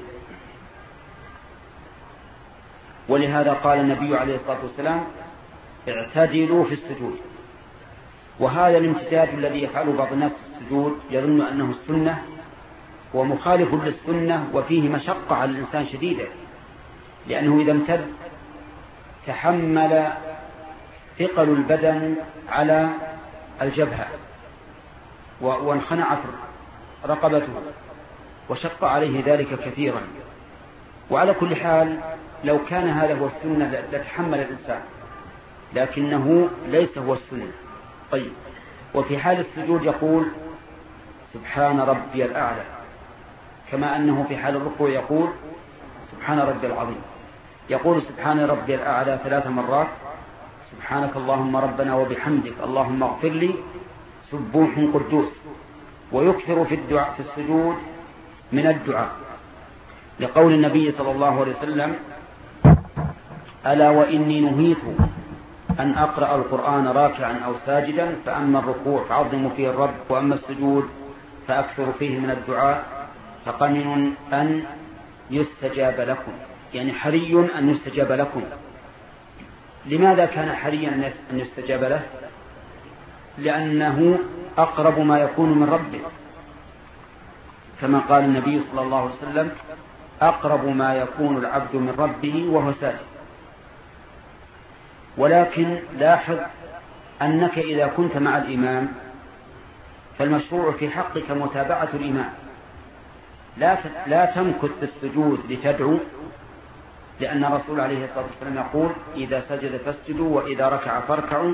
Speaker 1: ولهذا قال النبي عليه الصلاة والسلام اعتدلوا في السجود. وهذا الامتداد الذي يفعله بعض الناس في السجود يظن أنه السنة، ومخالف للسنة وفيه مشقة على الإنسان شديدة، لأنه إذا امتد تحمل ثقل البدن على الجبهة وانخنعت رقبته وشق عليه ذلك كثيرا. وعلى كل حال لو كان هذا هو السنة لتحمل الإنسان، لكنه ليس هو السنة. طيب، وفي حال السجود يقول سبحان ربي الأعلى، كما أنه في حال الركوع يقول سبحان ربي العظيم. يقول سبحان ربي الأعلى ثلاث مرات، سبحانك اللهم ربنا وبحمدك اللهم اغفر لي سبوح قدوس. ويكثر في الدعاء في السجود من الدعاء، لقول النبي صلى الله عليه وسلم ألا وإني نهيت أن أقرأ القرآن راكعا أو ساجدا، فأما الركوع فعظموا فيه الرب، وأما السجود فأكثر فيه من الدعاء، فقمن أن يستجاب لكم، يعني حري أن يستجاب لكم. لماذا كان حريا أن يستجاب له؟ لأنه أقرب ما يكون من ربه، كما قال النبي صلى الله عليه وسلم أقرب ما يكون العبد من ربه وهو ساجد. ولكن لاحظ أنك إذا كنت مع الإمام فالمشروع في حقك متابعة الإمام، لا لا تمكث في السجود لتدعو، لأن الرسول عليه الصلاة والسلام يقول إذا سجد فاسجدوا وإذا ركع فاركعوا،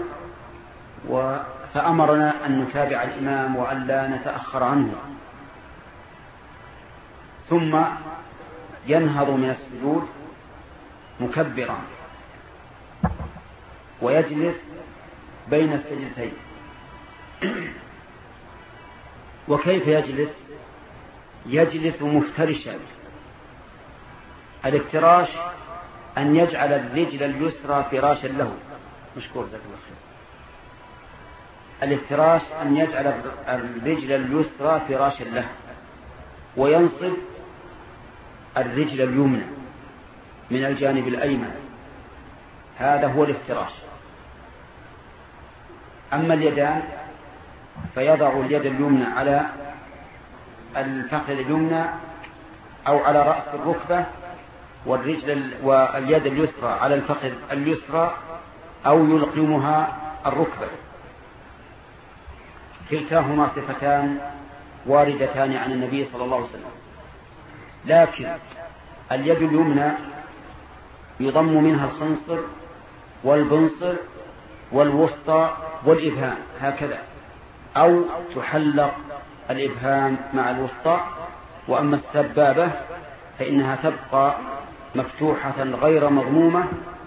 Speaker 1: فأمرنا أن نتابع الإمام وأن لا نتأخر عنه. ثم ينهض من السجود مكبرا ويجلس بين السجدتين. وكيف يجلس؟ يجلس مفترشا. الافتراش أن يجعل الرجل اليسرى فراشا له، مشكور ذلك الله خير. الافتراش أن يجعل الرجل اليسرى فراشا له، وينصب الرجل اليمنى من الجانب الأيمن، هذا هو الافتراش. أما اليدان فيضع اليد اليمنى على الفخذ اليمنى أو على رأس الركبة، والرجل واليد اليسرى على الفخذ اليسرى، أو يلقمها الركبة. كلتاهما صفتان واردتان عن النبي صلى الله عليه وسلم. لكن اليد اليمنى يضم منها الخنصر والبنصر والوسطى والإبهام هكذا، أو تحلق الإبهام مع الوسطى. وأما السبابة فإنها تبقى مفتوحة غير مضمومة،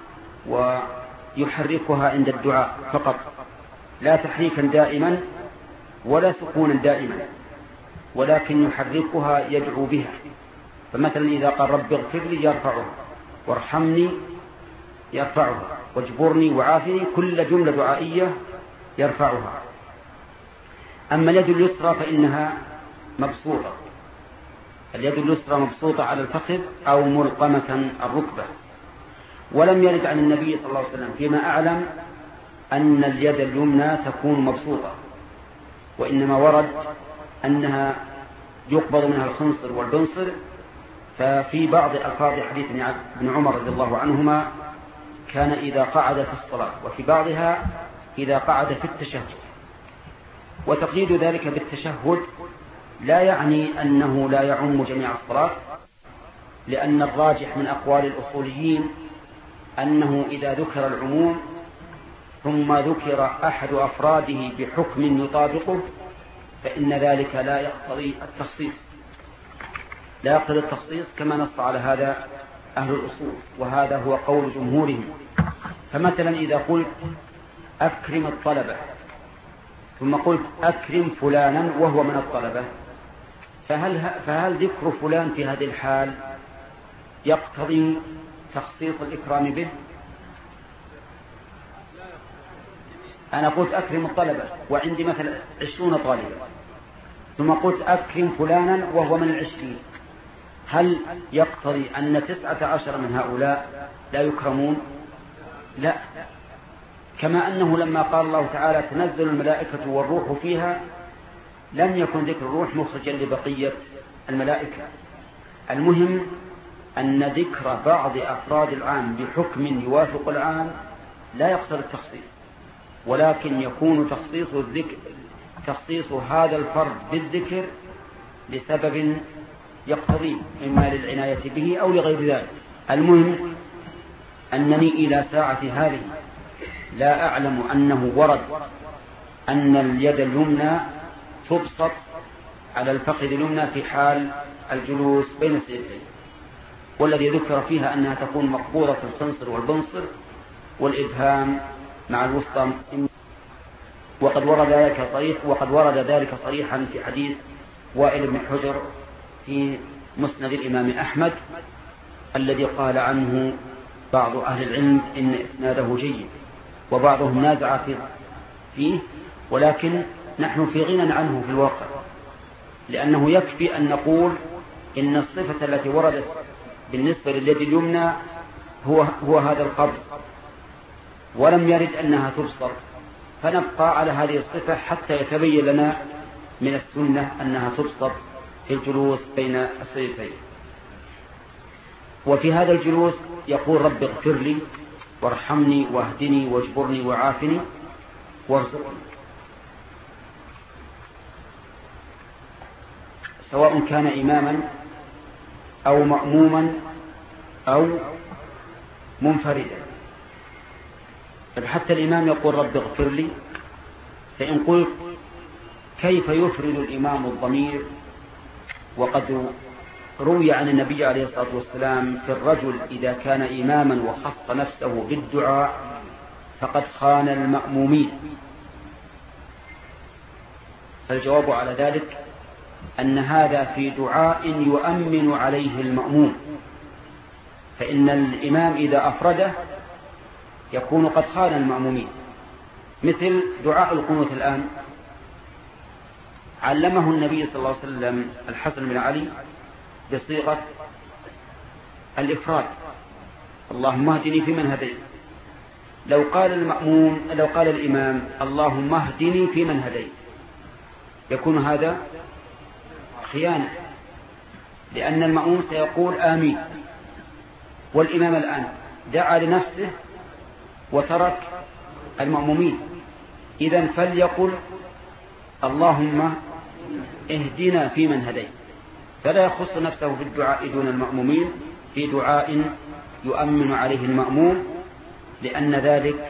Speaker 1: ويحركها عند الدعاء فقط، لا تحريكا دائما ولا سكونا دائما، ولكن يحركها يدعو بها. فمثلا إذا قال رب اغفر لي يرفعها، وارحمني يرفعها، واجبرني وعافني، كل جملة دعائية يرفعها. أما اليد اليسرى فإنها مبسوطة، اليد اليسرى مبسوطة على الفخذ أو ملقمة الركبة. ولم يرد عن النبي صلى الله عليه وسلم فيما أعلم أن اليد اليمنى تكون مبسوطة، وإنما ورد أنها يقبض منها الخنصر والبنصر. ففي بعض ألفاظ حديث ابن عمر رضي الله عنهما كان إذا قعد في الصلاة، وفي بعضها إذا قعد في التشهد. وتقييد ذلك بالتشهد لا يعني أنه لا يعم جميع الصلاة، لأن الراجح من أقوال الأصوليين أنه إذا ذكر العموم ثم ذكر أحد أفراده بحكم يطابقه فإن ذلك لا يقتضي التخصيص لا يقتضي التخصيص كما نص على هذا أهل الأصول، وهذا هو قول جمهورهم. فمثلا إذا قلت أكرم الطلبة ثم قلت أكرم فلانا وهو من الطلبة، فهل, فهل ذكر فلان في هذه الحال يقتضي تخصيص الإكرام به؟ أنا قلت أكرم الطلبة وعندي مثلا عشرون طالبا، ثم قلت أكرم فلانا وهو من العشرين، هل يقتضي أن تسعة عشر من هؤلاء لا يكرمون؟ لا. كما أنه لما قال الله تعالى تنزل الملائكة والروح فيها لم يكن ذكر الروح مخرجا لبقية الملائكة. المهم أن ذكر بعض أفراد العام بحكم يوافق العام لا يقصد التخصيص، ولكن يكون تخصيص الذكر تخصيص هذا الفرد بالذكر لسبب يقتضي إما للعناية به أو لغير ذلك. المهم أنني إلى ساعة هذه لا أعلم أنه ورد أن اليد اليمنى تبسط على الفخذ اليمنى في حال الجلوس بين السجدتين، والذي ذكر فيها أنها تكون مقبوضة الخنصر والبنصر والإبهام مع الوسطى، وقد ورد ذلك صريح وقد ورد ذلك صريحا في حديث وائل بن حجر في مسند الإمام أحمد الذي قال عنه بعض أهل العلم إن إسناده جيد، وبعضهم نازع فيه، ولكن نحن في غنى عنه في الواقع، لأنه يكفي أن نقول إن الصفة التي وردت بالنسبة لليد اليمنى هو, هو هذا القبض، ولم يرد أنها تبسط، فنبقى على هذه الصفة حتى يتبين لنا من السنة أنها تبسط في الجلوس بين السجدتين. وفي هذا الجلوس يقول رب اغفر لي وارحمني واهدني واجبرني وعافني وارزقني، سواء كان إماما أو مأموما أو منفردا. حتى الإمام يقول رب اغفر لي، فإن قلت كيف يفرد الإمام الضمير وقد روي عن النبي عليه الصلاة والسلام في الرجل إذا كان إماما وخص نفسه بالدعاء فقد خان المأمومين؟ فالجواب على ذلك أن هذا في دعاء يؤمن عليه المأموم، فإن الإمام إذا أفرده يكون قد خان المأمومين، مثل دعاء القنوت الآن علمه النبي صلى الله عليه وسلم الحسن بن علي بصيغة الإفراد، اللهم اهدني فيمن هديت. لو قال المأموم لو قال الإمام اللهم اهدني فيمن هديت يكون هذا خيانة، لأن المأموم سيقول آمين، والإمام الآن دعا لنفسه وترك المأمومين، إذن فليقل اللهم اهدنا فيمن هديت، فلا يخص نفسه في الدعاء دون المأمومين في دعاء يؤمن عليه المأموم، لأن ذلك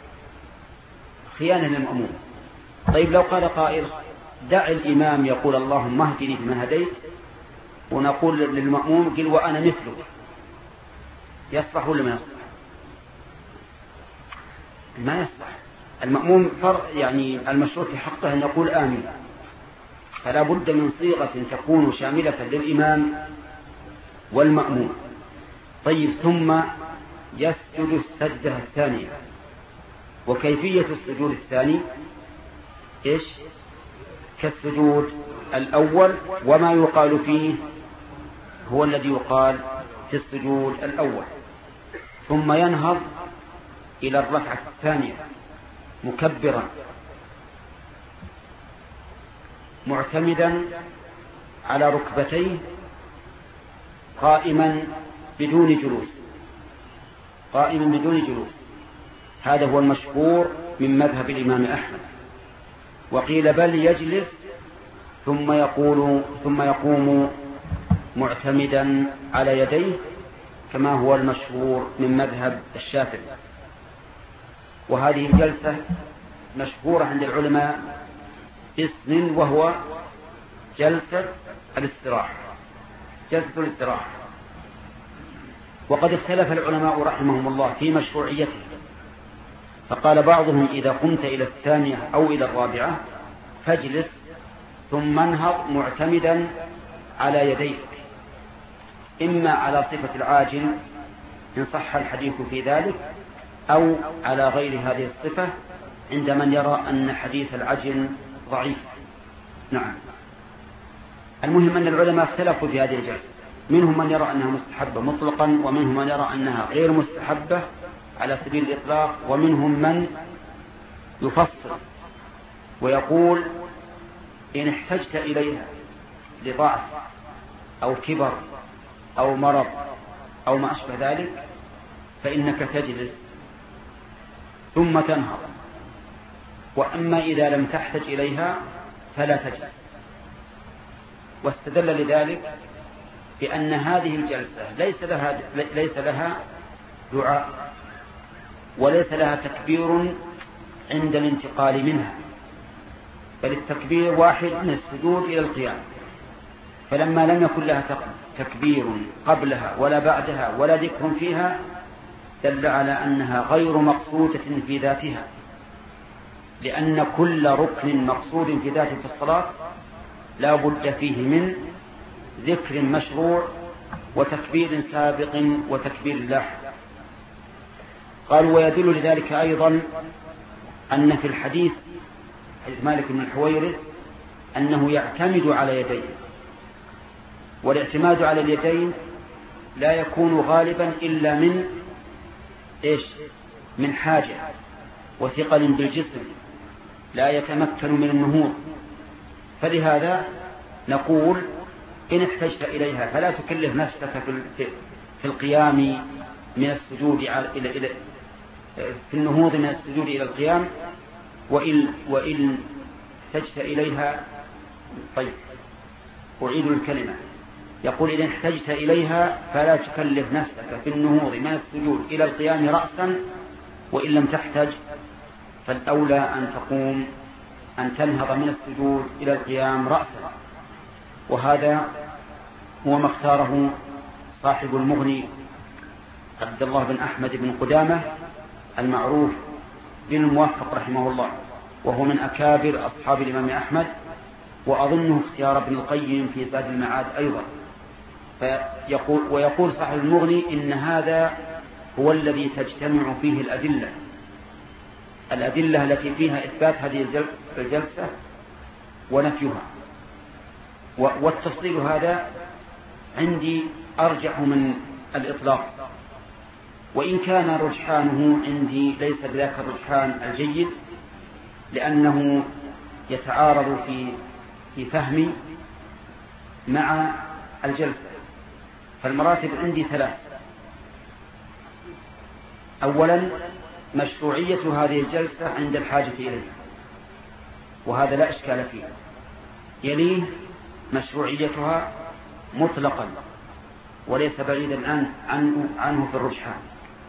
Speaker 1: خيانة للمأموم. طيب لو قال قائل دع الإمام يقول اللهم اهدني فيمن هديت ونقول للمأموم قل وأنا مثلك، يصلح ولا ما يصلح؟ ما يصلح. المأموم فرق، يعني المشروع في حقه أن يقول آمين، فلا بد من صيغة تكون شاملة للإمام والمأموم. طيب ثم يسجد السجدة الثانية، وكيفية السجود الثاني إيش؟ كالسجود الأول، وما يقال فيه هو الذي يقال في السجود الأول. ثم ينهض إلى الركعة الثانية مكبرا معتمدا على ركبتيه قائما بدون جلوس قائما بدون جلوس هذا هو المشهور من مذهب الإمام أحمد. وقيل بل يجلس ثم يقول ثم يقوم معتمدا على يديه كما هو المشهور من مذهب الشافعي. وهذه الجلسة مشهورة عند العلماء باسم وهو جلسة الاستراحة جلسة الاستراحة وقد اختلف العلماء رحمهم الله في مشروعيته، فقال بعضهم إذا قمت إلى الثانية أو إلى الرابعة فاجلس ثم انهض معتمدا على يديك، إما على صفة العاجل إن صح الحديث في ذلك، أو على غير هذه الصفة عند من يرى أن حديث العجل ضعيف. نعم. المهم أن العلماء اختلفوا في هذه الجلسة، منهم من يرى أنها مستحبة مطلقا، ومنهم من يرى أنها غير مستحبة على سبيل الإطلاق، ومنهم من يفصل ويقول إن احتجت إليها لضعف أو كبر أو مرض أو ما أشبه ذلك فإنك تجلس ثم تنهض، وأما إذا لم تحتج إليها فلا تجلس. واستدل لذلك بأن هذه الجلسة ليس لها, ليس لها دعاء وليس لها تكبير عند الانتقال منها، بل التكبير واحد من السجود إلى القيام، فلما لم يكن لها تكبير قبلها ولا بعدها ولا ذكر فيها دل على أنها غير مقصودة في ذاتها، لأن كل ركن مقصود في ذاته في الصلاة لا بد فيه من ذكر مشروع وتكبير سابق وتكبير لاحق. قالوا ويدل لذلك أيضا أن في الحديث حديث مالك بن الحويرث أنه يعتمد على يديه، والاعتماد على اليدين لا يكون غالبا إلا من إيش؟ من حاجة وثقل بالجسم لا يتمكن من النهوض، فلهذا نقول إن احتجت إليها فلا تكلف نفسك في القيام من السجود إلى إلى في النهوض من السجود إلى القيام، وإن وإن احتجت إليها. طيب أعيد الكلمة، يقول إذا احتجت إليها فلا تكلف نفسك في النهوض من السجود إلى القيام رأسا، وإن لم تحتج فالأولى أن تقوم أن تنهض من السجود إلى القيام رأسا. وهذا هو ما اختاره صاحب المغني عبد الله بن أحمد بن قدامة المعروف بن الموفق رحمه الله، وهو من أكابر أصحاب الإمام أحمد، وأظنه اختيار ابن القيم في زاد المعاد أيضا. فيقول ويقول صاحب المغني إن هذا هو الذي تجتمع فيه الأدلة الأدلة التي فيها إثبات هذه الجلسة ونفيها، والتفصيل هذا عندي أرجح من الإطلاق، وإن كان رجحانه عندي ليس بذاك الرجحان الجيد، لأنه يتعارض في في فهمي مع الجلسة. فالمراتب عندي ثلاث: أولا مشروعية هذه الجلسة عند الحاجة إليها، وهذا لا إشكال فيه. يليه مشروعيتها مطلقا وليس بعيدا عنه, عنه, عنه في الرجحان.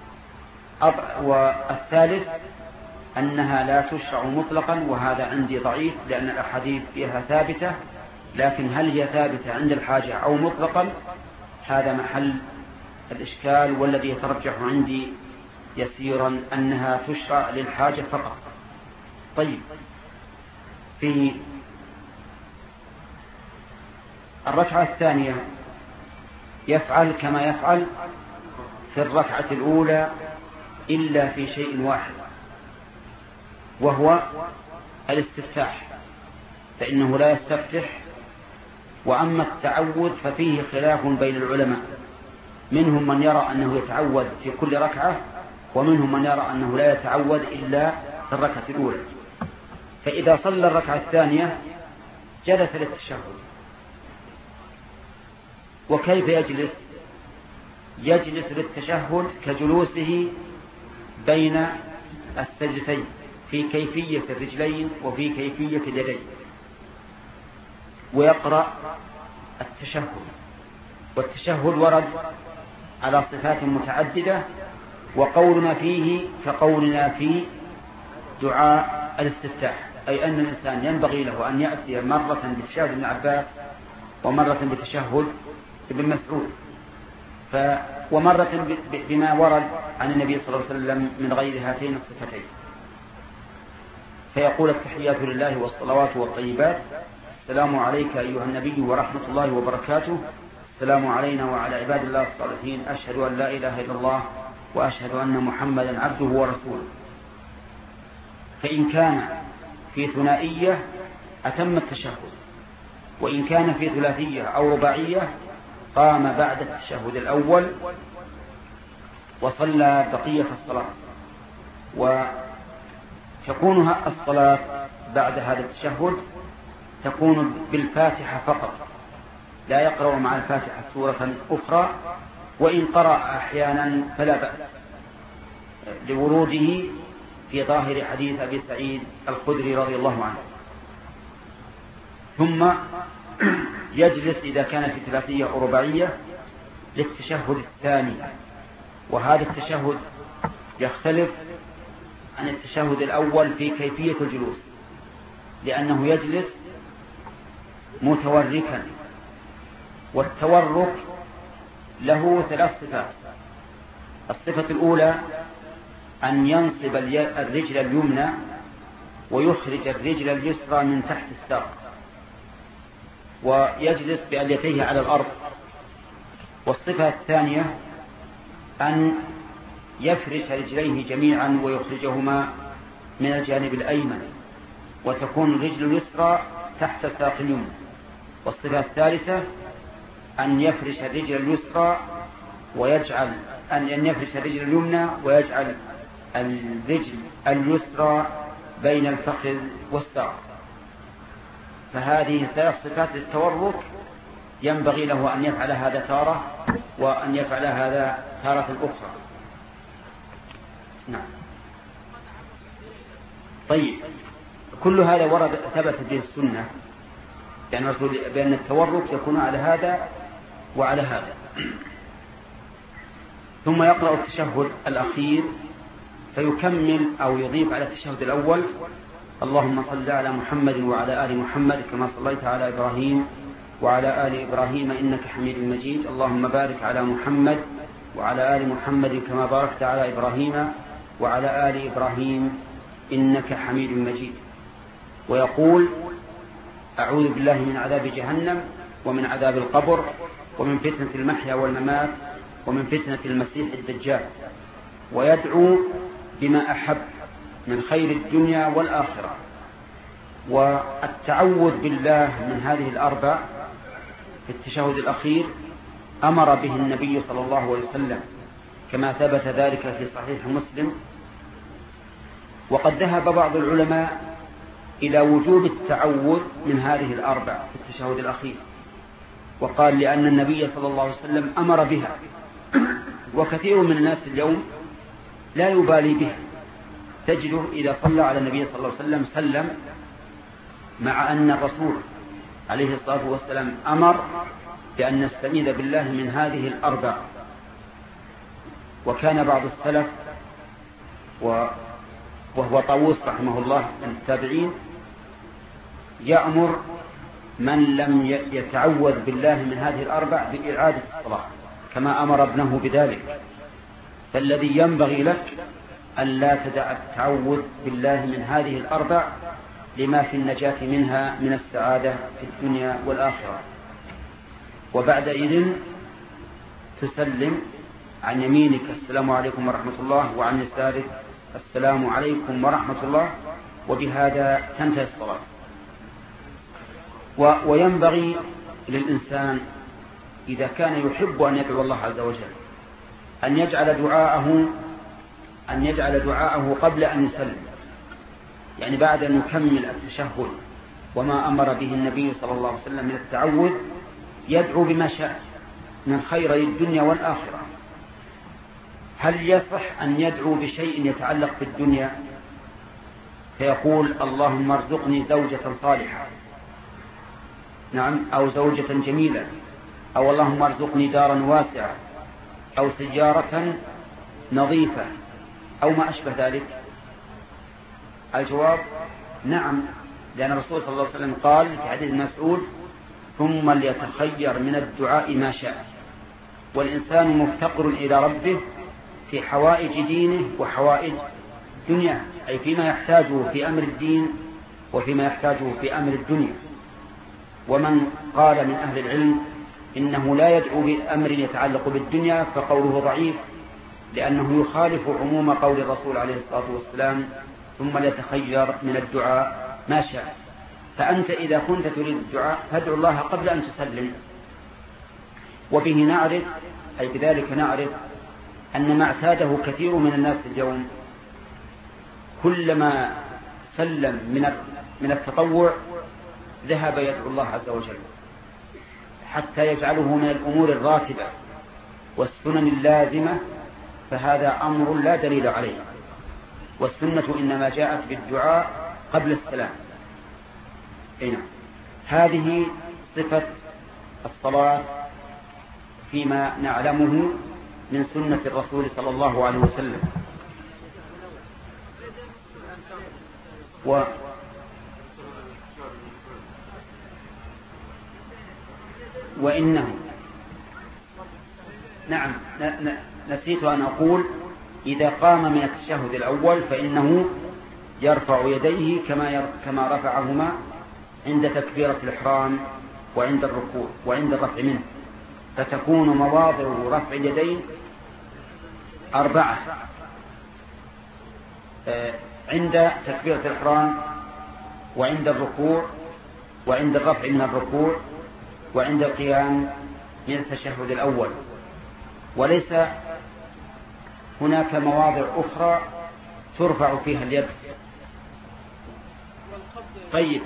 Speaker 1: والثالث أنها لا تشرع مطلقا، وهذا عندي ضعيف لأن الأحاديث فيها ثابتة، لكن هل هي ثابتة عند الحاجة أو مطلقا هذا محل الإشكال، والذي يترجح عندي يسيرا أنها تشرع للحاجة فقط. طيب في الركعة الثانية يفعل كما يفعل في الركعة الأولى إلا في شيء واحد، وهو الاستفتاح، فإنه لا يستفتح. وأما التعوذ ففيه خلاف بين العلماء، منهم من يرى أنه يتعوذ في كل ركعة، ومنهم من يرى أنه لا يتعوذ إلا في الركعة الأولى. فإذا صلى الركعة الثانية جلس للتشهد. وكيف يجلس؟ يجلس للتشهد كجلوسه بين السجدتين في كيفية الرجلين وفي كيفية اليدين، ويقرأ التشهد. والتشهد ورد على صفات متعددة، وقولنا فيه كقولنا في دعاء الاستفتاح، أي أن الإنسان ينبغي له أن يأتي مرة بتشهد ابن عباس ومرة بتشهد ابن مسعود، ف ومرة بما ورد عن النبي صلى الله عليه وسلم من غير هاتين الصفتين. فيقول التحيات لله والصلوات والطيبات: السلام عليك أيها النبي ورحمة الله وبركاته، السلام علينا وعلى عباد الله الصالحين، أشهد أن لا إله إلا الله وأشهد أن محمدا عبده ورسوله. فإن كان في ثنائية أتم التشهد، وإن كان في ثلاثية أو رباعية قام بعد التشهد الأول وصلى بقية الصلاة. وتكون الصلاة بعد هذا التشهد تكون بالفاتحة فقط، لا يقرأ مع الفاتحة سورة أخرى، وإن قرأ أحيانا فلا بأس لوروده في ظاهر حديث أبي سعيد الخدري رضي الله عنه. ثم يجلس إذا كان في ثلاثية أو رباعية للتشهد الثاني، وهذا التشهد يختلف عن التشهد الأول في كيفية الجلوس، لأنه يجلس متوركا، والتورك له ثلاث صفات. الصفة الأولى أن ينصب الرجل اليمنى ويخرج الرجل اليسرى من تحت الساق، ويجلس بأليتيه على الأرض. والصفة الثانية أن يفرش رجليه جميعا ويخرجهما من الجانب الأيمن، وتكون الرجل اليسرى تحت الساق اليمنى. والصفة الثالثة أن يفرش الرجل اليسرى ويجعل أن يفرش الرجل اليمنى ويجعل الرجل اليسرى بين الفخذ والساق. فهذه ثلاث صفات للتورك ينبغي له أن يفعل هذا تارة وأن يفعل هذا تارة أخرى. نعم. طيب، كل هذا ورد ثبت به السنة، يعني رسول بأن التورك يكون على هذا وعلى هذا. ثم يقرأ التشهد الأخير فيكمل أو يضيف على التشهد الأول: اللهم صل على محمد وعلى آل محمد كما صليت على إبراهيم وعلى آل إبراهيم إنك حميد مجيد، اللهم بارك على محمد وعلى آل محمد كما باركت على إبراهيم وعلى آل إبراهيم إنك حميد مجيد. ويقول: أعوذ بالله من عذاب جهنم ومن عذاب القبر ومن فتنة المحيا والممات ومن فتنة المسيح الدجال. ويدعو بما أحب من خير الدنيا والآخرة. والتعوذ بالله من هذه الأربع في التشهد الأخير أمر به النبي صلى الله عليه وسلم كما ثبت ذلك في صحيح مسلم. وقد ذهب بعض العلماء إلى وجوب التعوذ من هذه الأربع في التشهد الأخير، وقال لأن النبي صلى الله عليه وسلم أمر بها، وكثير من الناس اليوم لا يبالي بها، تجده إذا صلى على النبي صلى الله عليه وسلم سلم، مع أن الرسول عليه الصلاة والسلام أمر بأن نستعيذ بالله من هذه الأربع. وكان بعض السلف وهو طاووس رحمه الله من التابعين يأمر من لم يتعوذ بالله من هذه الأربع بإعادة الصلاة كما أمر ابنه بذلك. فالذي ينبغي لك أن لا تدع التعوذ بالله من هذه الأربع لما في النجاة منها من السعادة في الدنيا والآخرة. وبعد إذن تسلم عن يمينك السلام عليكم ورحمة الله، وعن يسارك السلام عليكم ورحمة الله، وبهذا تنتهي الصلاة. وينبغي للإنسان إذا كان يحب أن يدعو الله عز وجل أن يجعل دعاءه أن يجعل دعاءه قبل أن يسلم، يعني بعد أن يكمل التشهد وما أمر به النبي صلى الله عليه وسلم من التعوذ يدعو بما شاء من خير الدنيا والآخرة. هل يصح أن يدعو بشيء يتعلق بالدنيا فيقول اللهم ارزقني زوجة صالحة، نعم، أو زوجة جميلة، أو اللهم ارزقني دارا واسعة، أو سيارة نظيفة، أو ما أشبه ذلك؟ الجواب نعم، لأن الرسول صلى الله عليه وسلم قال في حديث مسعود: ثم ليتخير من الدعاء ما شاء. والإنسان مفتقر إلى ربه في حوائج دينه وحوائج دنياه، أي فيما يحتاجه في أمر الدين وفيما يحتاجه في أمر الدنيا. ومن قال من أهل العلم إنه لا يدعو بأمر يتعلق بالدنيا فقوله ضعيف، لأنه يخالف عموم قول الرسول عليه الصلاة والسلام: ثم ليتخير من الدعاء ما شاء. فأنت إذا كنت تريد الدعاء فادعو الله قبل أن تسلم. وبه نعرف، أي بذلك نعرف أن ما اعتاده كثير من الناس اليوم كلما سلم من من التطوع ذهب يدعو الله عز وجل حتى يجعله من الأمور الراتبة والسنن اللازمة، فهذا أمر لا دليل عليه. والسنة إنما جاءت بالدعاء قبل السلام. هنا هذه صفة الصلاة فيما نعلمه من سنة الرسول صلى الله عليه وسلم. و وإنه نعم نسيت أن أقول: إذا قام من التشهد الأول فإنه يرفع يديه كما كما رفعهما عند تكبيرة الإحرام وعند الركوع وعند الرفع منه، فتكون مواضع رفع اليدين أربعة: عند تكبيرة الإحرام وعند الركوع وعند الرفع من الركوع وعند القيام من التشهد الأول. وليس هناك مواضع أخرى ترفع فيها اليد. طيب،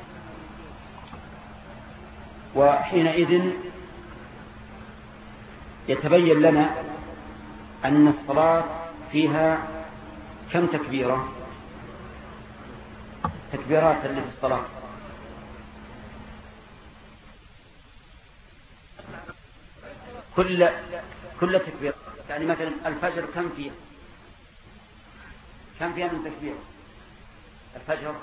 Speaker 1: وحينئذ يتبين لنا أن الصلاة فيها كم تكبيرة؟ تكبيرات اللي في الصلاة كل كل تكبير. يعني مثلا الفجر كم فيها كم فيها من تكبير الفجر؟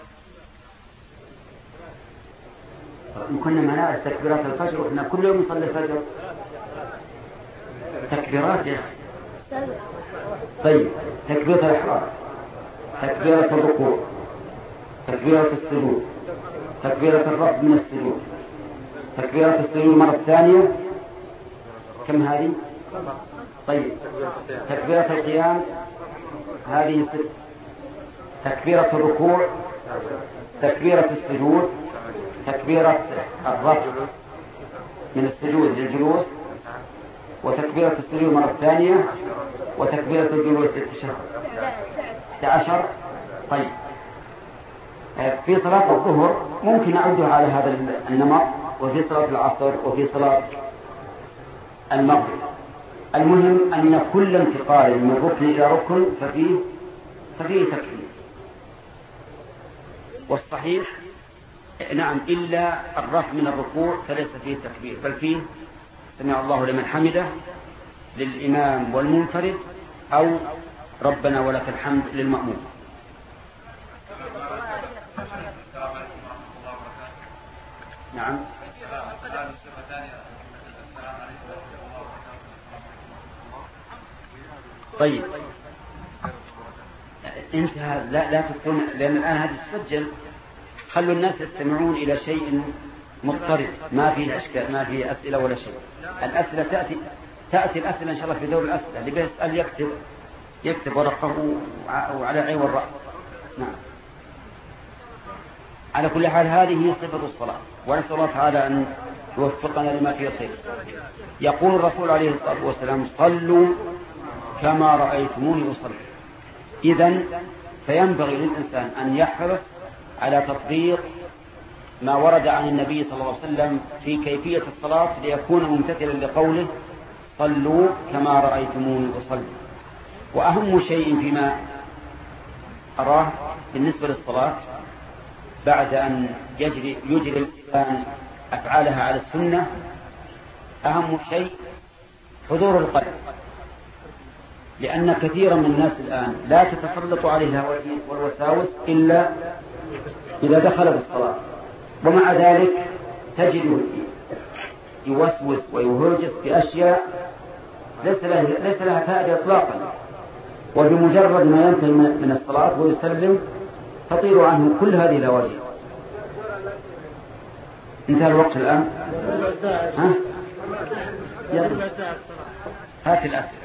Speaker 1: كنا ما نعرف تكبيرات الفجر وإحنا كل يوم نصلي الفجر تكبيرات يا أخي. طيب، تكبيرة الإحرام، تكبيرة الركوع، تكبيرة السجود، تكبيرة الرفع من السجود، تكبيرة السجود المرة الثانية، كم هذه؟ طيب، تكبيرة القيام هذه ست، تكبيرة الركوع، تكبيرة السجود، تكبيرة الرفع من السجود للجلوس، وتكبيرة السجود المرة الثانية، وتكبيرة الجلوس للتشهد. عشر. طيب، في صلاة الظهر ممكن أعدها على هذا النمط، وفي صلاة العصر، وفي صلاة المغرب. المهم أن كل انتقال من ركن إلى ركن ففيه ففيه تكبير. والصحيح نعم إلا الرفع من الركوع فليس فيه تكبير، بل فيه سمع الله لمن حمده للإمام والمنفرد، أو ربنا ولك الحمد للمأموم. نعم. طيب، انتهى. لا لا تكتبون، لأن الآن هذه تسجل. خلوا الناس يستمعون إلى شيء مضطرد، ما فيه أشكال، ما فيه أسئلة ولا شيء. الأسئلة تأتي تأتي الأسئلة إن شاء الله في دور الأسئلة. اللي بيسأل يكتب يكتب ورقه وعلى عين والرأس. نعم. على كل حال هذه هي صفة الصلاة، ونسأل الله تعالى أن يوفقنا لما فيه خير. يقول الرسول عليه الصلاة والسلام: صلوا كما رأيتموني أصلي. إذن فينبغي للإنسان أن يحرص على تطبيق ما ورد عن النبي صلى الله عليه وسلم في كيفية الصلاة ليكون ممتثلا لقوله: صلوا كما رأيتموني أصلي. وأهم شيء فيما أراه بالنسبة للصلاة بعد أن يجري, يجري الإنسان أفعالها على السنة، أهم شيء حضور القلب. لأن كثيرا من الناس الآن لا تتسلط عليه الهوى والوساوس إلا إذا دخل بالصلاة، ومع ذلك تجده يوسوس ويهرجس بأشياء ليس لها, ليس لها فائدة إطلاقا، وبمجرد ما ينتهي من الصلاة ويسلم تطير عنه كل هذه الهواجس. انتهى الوقت الآن. ها؟ يلا هات الأسئلة.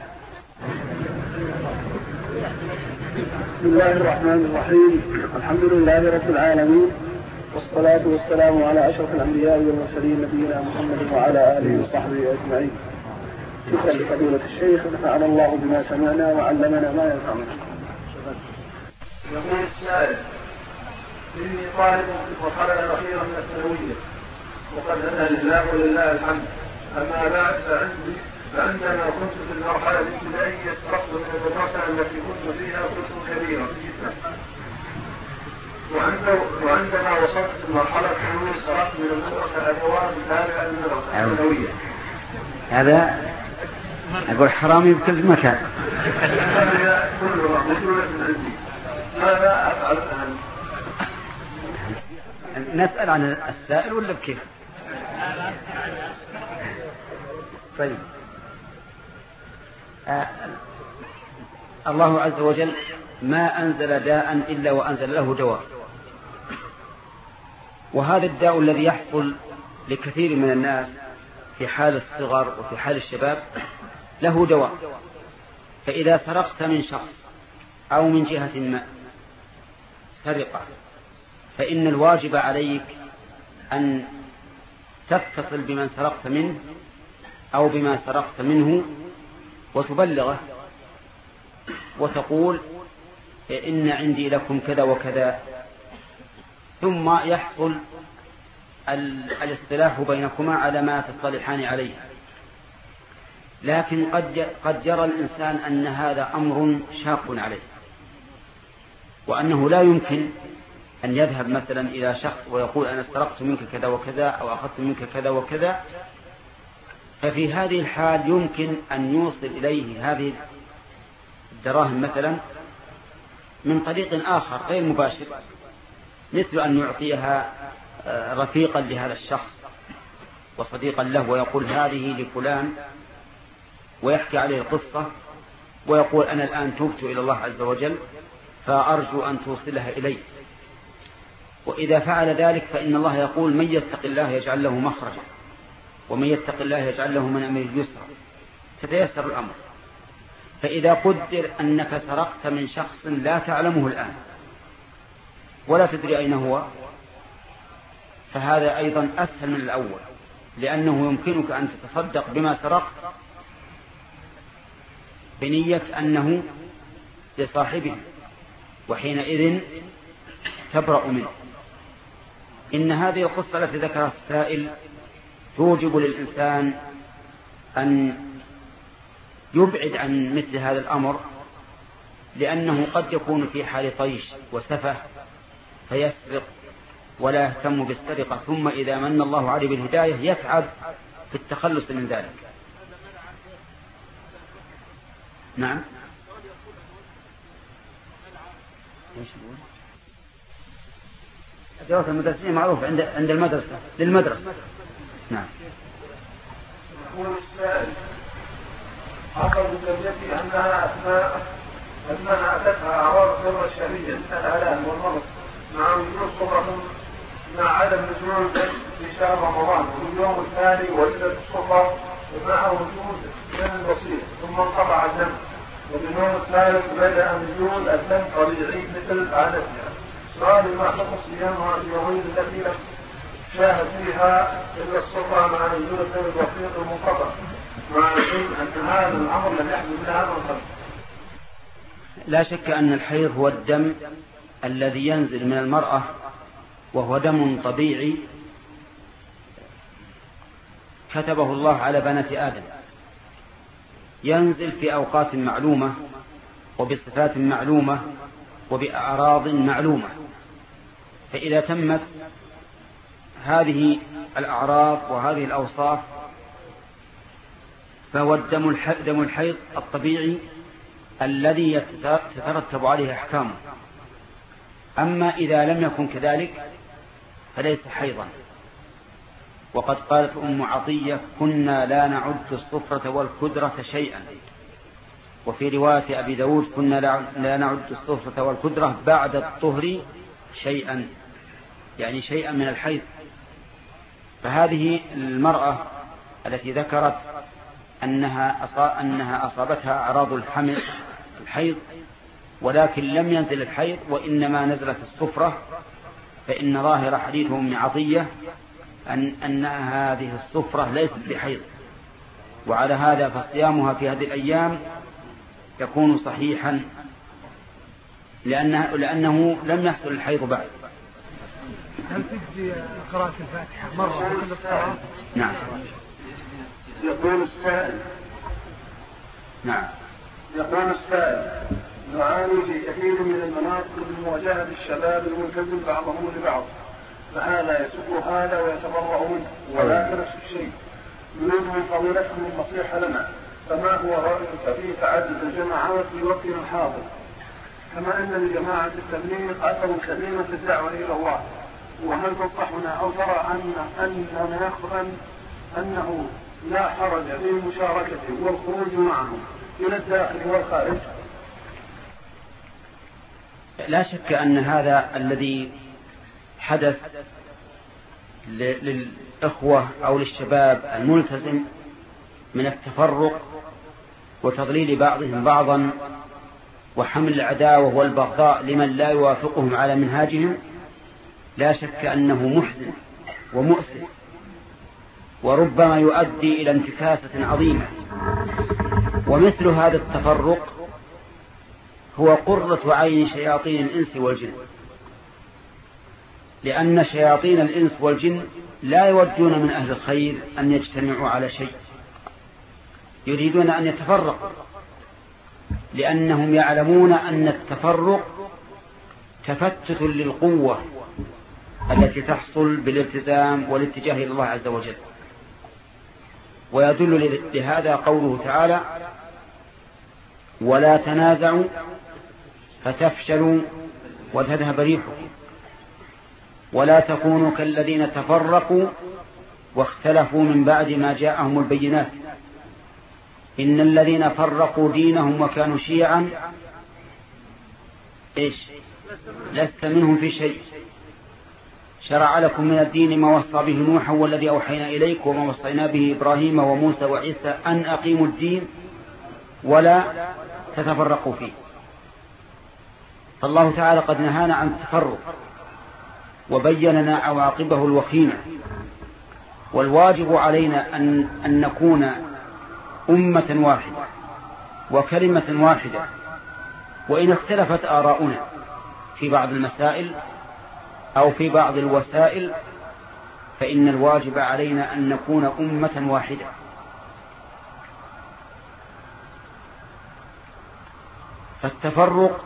Speaker 3: بسم الله الرحمن الرحيم. الحمد لله رب العالمين، والصلاة والسلام على أشرف الأنبياء والمرسلين نبينا محمد وعلى آله وصحبه أجمعين. شكرا لفضيلة الشيخ، نفعنا الله بما سمعنا وعلمنا ما ينفعنا.
Speaker 2: يقول السائل: إني طالب في المرحلة الأخيرة من الثانوية وقد هداني الله ولله الحمد، أما بعد فعندي فعندما كنت في المرحلة الابتدائية سقطت من الدراسة التي كنت فيها قسم كبيرة جدا، وعندما وصلت في المرحلة الثانوية سقطت من المدرسة الأبواب التابعة للمدرسة الثانوية.
Speaker 1: هذا أقول حرامي بكل مكان.
Speaker 2: هذا كلها مسؤولة من عندي، ماذا أفعل الآن؟
Speaker 1: نسأل عن السائل ولا بكيف؟ طيب. آه الله عز وجل ما أنزل داء إلا وأنزل له دواء، وهذا الداء الذي يحصل لكثير من الناس في حال الصغر وفي حال الشباب له دواء. فإذا سرقت من شخص أو من جهة ما سرقة، فإن الواجب عليك أن تتصل بمن سرقت منه أو بما سرقت منه وتبلغه وتقول إن عندي لكم كذا وكذا، ثم يحصل الاصطلاح بينكما على ما تصطلحان عليه. لكن قد قد يرى الإنسان أن هذا أمر شاق عليه، وأنه لا يمكن أن يذهب مثلا إلى شخص ويقول أنا سرقت منك كذا وكذا أو أخذت منك كذا وكذا. ففي هذه الحال يمكن أن يوصل إليه هذه الدراهم مثلا من طريق آخر غير مباشر، مثل أن يعطيها رفيقا لهذا الشخص وصديقا له ويقول هذه لفلان ويحكي عليه القصة ويقول أنا الآن تبت إلى الله عز وجل فأرجو أن توصلها إلي. وإذا فعل ذلك فإن الله يقول من يتق الله يجعل له مخرجا ومن يتق الله يجعل له من أمره يسرا، تتيسر الأمر. فإذا قدر أنك سرقت من شخص لا تعلمه الآن ولا تدري أين هو، فهذا أيضا أسهل من الأول، لأنه يمكنك أن تتصدق بما سرقت بنية أنه لصاحبه، وحينئذ تبرأ منه. إن هذه القصة التي ذكرها السائل توجب للإنسان أن يبعد عن مثل هذا الأمر، لأنه قد يكون في حال طيش وسفه فيسرق ولا يهتم بالسرقة، ثم إذا من الله عليه بالهداية يتعب في التخلص من ذلك. نعم. ايش يقول؟ الدراسة المدرسية معروف عند عند المدرسة للمدرسة. نعم.
Speaker 2: يقول السائل: حصل زوجتي أنها أثناء أثناء أتتها أعراض الدورة الشهرية مثل الآلام والمرض مع وجود صفرة مع عدم نزول في شهر رمضان، وفي اليوم الثاني وجدت الصفرة ومعه وجود دم بسيط ثم انقطع الدم، وفي اليوم الثالث بدأ نزول الدم طبيعي مثل عادتها. سؤال: ما حكم صيامها في اليومين التي لم شاهد فيها إلا الصفرة مع نزول الدم البسيط المنقطع، مع أن هذا الأمر لم يحدث لها من قبل؟
Speaker 1: لا شك أن الحيض هو الدم الذي ينزل من المرأة، وهو دم طبيعي كتبه الله على بنات آدم، ينزل في أوقات معلومة وبصفات معلومة وبأعراض معلومة. فإذا تمت هذه الأعراض وهذه الأوصاف فهو الدم دم الحيض الطبيعي الذي يترتب عليه أحكامه. أما إذا لم يكن كذلك فليس حيضا. وقد قالت أم عطية: كنا لا نعد الصفرة والكدرة شيئا. وفي رواية أبي داود: كنا لا نعد الصفرة والكدرة بعد الطهر شيئا، يعني شيئا من الحيض. فهذه المرأة التي ذكرت أنها أنها أصابتها أعراض الحمل الحيض ولكن لم ينزل الحيض وإنما نزلت الصفرة، فإن ظاهر حديث أم عطية أن أن هذه الصفرة ليست بحيض، وعلى هذا فصيامها في هذه الأيام يكون صحيحا لأنه, لأنه لم يحصل الحيض بعد.
Speaker 4: هل تجزي قراءة الفاتحة مرة كل الصلاة؟
Speaker 1: نعم.
Speaker 2: يقول السائل
Speaker 1: نعم
Speaker 2: يقول السائل: نعاني في كثير من المناطق من مواجهة الشباب الملتزم بعضهم لبعض، فهذا يسب هذا ويتبرأ منه ولا نفس الشيء. نريد من فضيلتكم النصيحة لنا، فما هو رأيك في تعدد الجماعات في وقتنا الحاضر، كما أن لجماعة التبليغ أثر كبير في الدعوة إلى الله؟ وهل تنصحنا أو ترى أن أننا أن أنه لا حرج في المشاركة والخروج معهم إلى الداخل والخارج؟
Speaker 1: لا شك أن هذا الذي حدث للإخوة أو للشباب الملتزم من التفرق وتضليل بعضهم بعضا وحمل العداوة والبغضاء لمن لا يوافقهم على منهاجهم، لا شك أنه محزن ومؤسف، وربما يؤدي إلى انتكاسة عظيمة. ومثل هذا التفرق هو قرة عين شياطين الإنس والجن، لأن شياطين الإنس والجن لا يودون من أهل الخير أن يجتمعوا على شيء، يريدون أن يتفرقوا، لأنهم يعلمون أن التفرق تفتت للقوة التي تحصل بالالتزام والاتجاه إلى الله عز وجل. ويدل لهذا قوله تعالى: ولا تنازعوا فتفشلوا وتذهب ريحكم ولا تكونوا كالذين تفرقوا واختلفوا من بعد ما جاءهم البينات إن الذين فرقوا دينهم وكانوا شيعا إيش لست منهم في شيء شرع لكم من الدين ما وصى به نوحا والذي أوحينا إليك وما وصينا به إبراهيم وموسى وعيسى أن أقيموا الدين ولا تتفرقوا فيه. فالله تعالى قد نهانا عن التفرق وبين لنا عواقبه الوخيمة، والواجب علينا أن, أن نكون أمة واحدة وكلمة واحدة، وإن اختلفت آراؤنا في بعض المسائل أو في بعض الوسائل فإن الواجب علينا أن نكون أمة واحدة. فالتفرق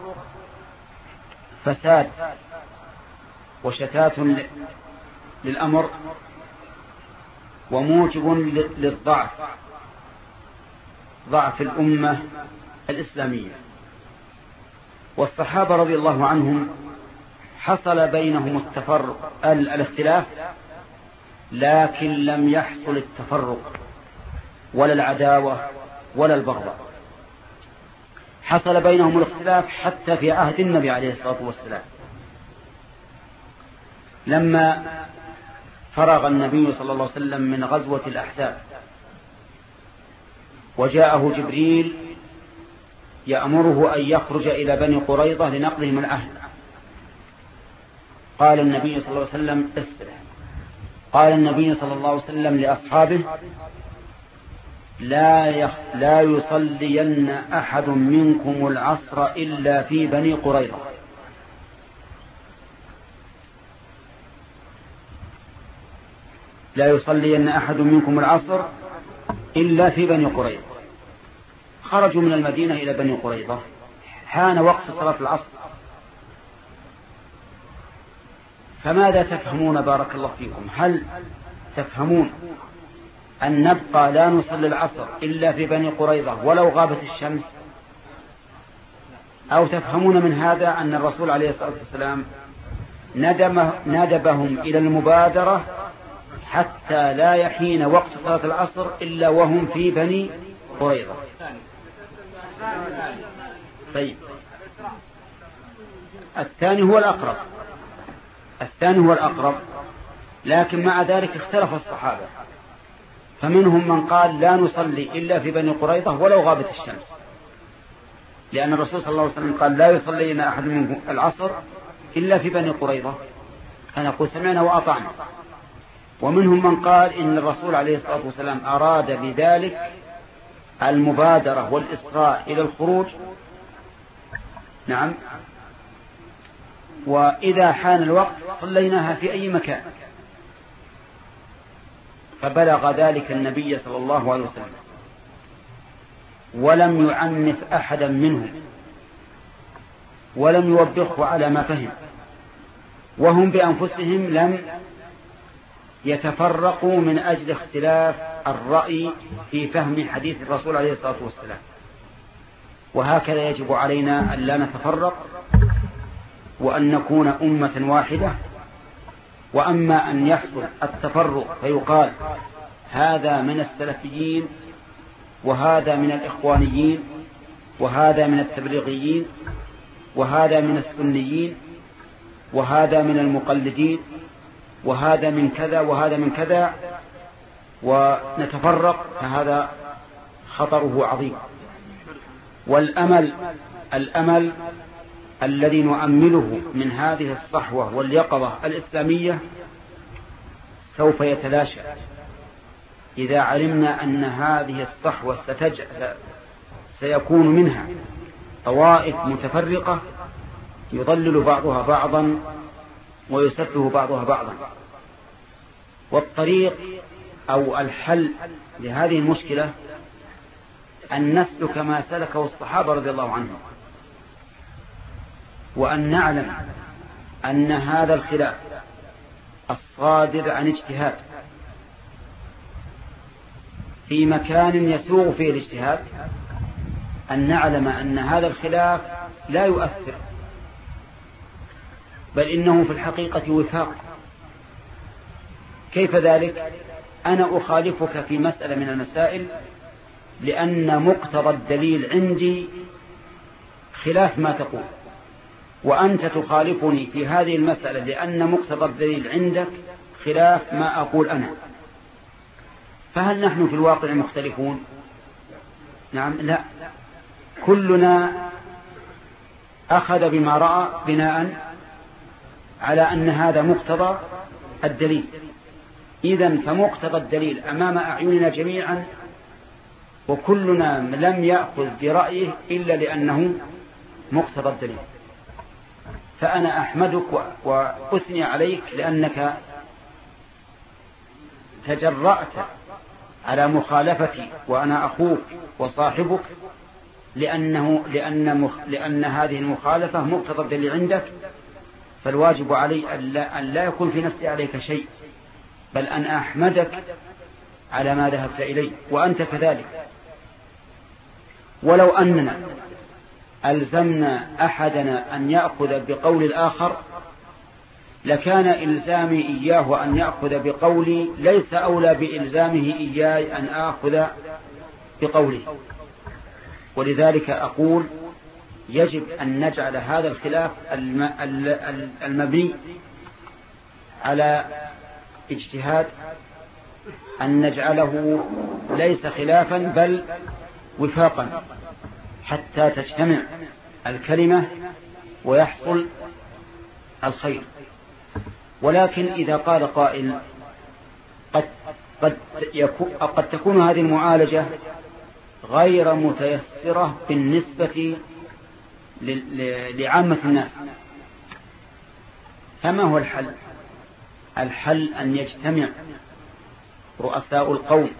Speaker 1: فساد وشتات للأمر وموجب للضعف، ضعف الأمة الإسلامية. والصحابة رضي الله عنهم حصل بينهم التفرق الاختلاف، لكن لم يحصل التفرق ولا العداوة ولا البغضاء. حصل بينهم الاختلاف حتى في عهد النبي عليه الصلاة والسلام، لما فرغ النبي صلى الله عليه وسلم من غزوة الأحزاب وجاءه جبريل يأمره أن يخرج إلى بني قريظة لنقضهم العهد. قال النبي صلى الله عليه وسلم اسرع. قال النبي صلى الله عليه وسلم لأصحابه: لا يخ... لا يصلين أحد منكم العصر إلا في بني قريظة. لا يصلين أحد منكم العصر إلا في بني قريظة. خرجوا من المدينة إلى بني قريظة، حان وقت صلاة العصر. فماذا تفهمون بارك الله فيكم؟ هل تفهمون أن نبقى لا نصلي العصر إلا في بني قريظة ولو غابت الشمس، أو تفهمون من هذا أن الرسول عليه الصلاة والسلام ندم ندبهم إلى المبادرة حتى لا يحين وقت صلاة العصر إلا وهم في بني قريظة. طيب الثاني هو الأقرب الثاني هو الأقرب لكن مع ذلك اختلف الصحابة، فمنهم من قال لا نصلي إلا في بني قريظة ولو غابت الشمس، لأن الرسول صلى الله عليه وسلم قال لا يصلي لنا أحد منكم العصر إلا في بني قريظة، فنقول سمعنا وأطعنا. ومنهم من قال إن الرسول عليه الصلاة والسلام أراد بذلك المبادرة والإسراع إلى الخروج، نعم، وإذا حان الوقت صليناها في أي مكان. فبلغ ذلك النبي صلى الله عليه وسلم ولم يعنف أحدا منهم ولم يوبخه على ما فهم، وهم بأنفسهم لم يتفرقوا من أجل اختلاف الرأي في فهم حديث الرسول عليه الصلاة والسلام. وهكذا يجب علينا أن لا نتفرق وأن نكون أمة واحدة. وأما أن يحصل التفرق فيقال هذا من السلفيين وهذا من الإخوانيين وهذا من التبليغيين وهذا من السنيين وهذا من المقلدين وهذا من كذا وهذا من كذا، ونتفرق، فهذا خطره عظيم. والأمل الأمل الذي نؤمله من هذه الصحوة واليقظة الإسلامية سوف يتلاشى إذا علمنا أن هذه الصحوة ستج... سيكون منها طوائف متفرقة يضلل بعضها بعضا ويسفه بعضها بعضا. والطريق أو الحل لهذه المشكلة أن نسلك ما سلكه الصحابة رضي الله عنهم، وأن نعلم أن هذا الخلاف الصادر عن اجتهاد في مكان يسوغ فيه الاجتهاد، أن نعلم أن هذا الخلاف لا يؤثر، بل إنه في الحقيقة وفاق. كيف ذلك؟ أنا أخالفك في مسألة من المسائل لأن مقتضى الدليل عندي خلاف ما تقول، وأنت تخالفني في هذه المسألة لأن مقتضى الدليل عندك خلاف ما أقول أنا. فهل نحن في الواقع مختلفون؟ نعم، لا، كلنا أخذ بما رأى بناء على أن هذا مقتضى الدليل. إذن فمقتضى الدليل أمام أعيننا جميعا، وكلنا لم يأخذ برأيه إلا لأنه مقتضى الدليل. فأنا أحمدك وأثني عليك لأنك تجرأت على مخالفتي وأنا أخوك وصاحبك، لأنه لأن, مخ لأن هذه المخالفة مقتضى الدليل عندك، فالواجب علي أن لا يكون في نفسي عليك شيء، بل أن أحمدك على ما ذهبت إليه، وأنت كذلك. ولو أننا ألزمنا أحدنا أن يأخذ بقول الآخر لكان إلزامي إياه أن يأخذ بقولي ليس أولى بإلزامه إياي أن آخذ بقوله. ولذلك أقول يجب أن نجعل هذا الخلاف المبني على اجتهاد أن نجعله ليس خلافا بل وفاقا، حتى تجتمع الكلمة ويحصل الخير. ولكن إذا قال قائل قد, قد, يكون قد تكون هذه المعالجة غير متيسرة بالنسبة لعامة الناس، فما هو الحل؟ الحل أن يجتمع رؤساء القوم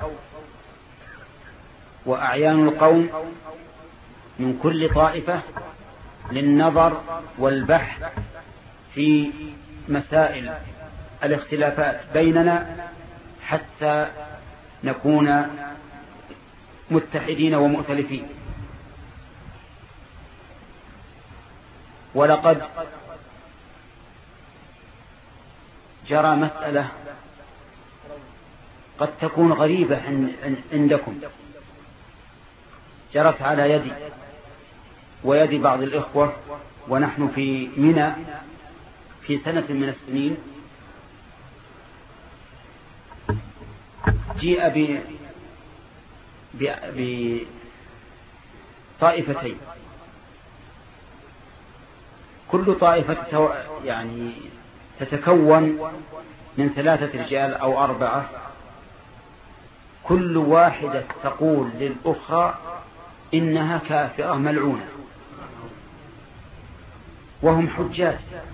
Speaker 1: وأعيان القوم من كل طائفة للنظر والبحث في مسائل الاختلافات بيننا حتى نكون متحدين ومؤتلفين. ولقد جرى مسألة قد تكون غريبة عندكم، جرت على يدي ويد بعض الإخوة ونحن في منى في سنة من السنين. جيء ب بطائفتين، كل طائفة يعني تتكون من ثلاثة رجال أو أربعة، كل واحدة تقول للأخرى إنها كافرة ملعونة، وهم حجاج.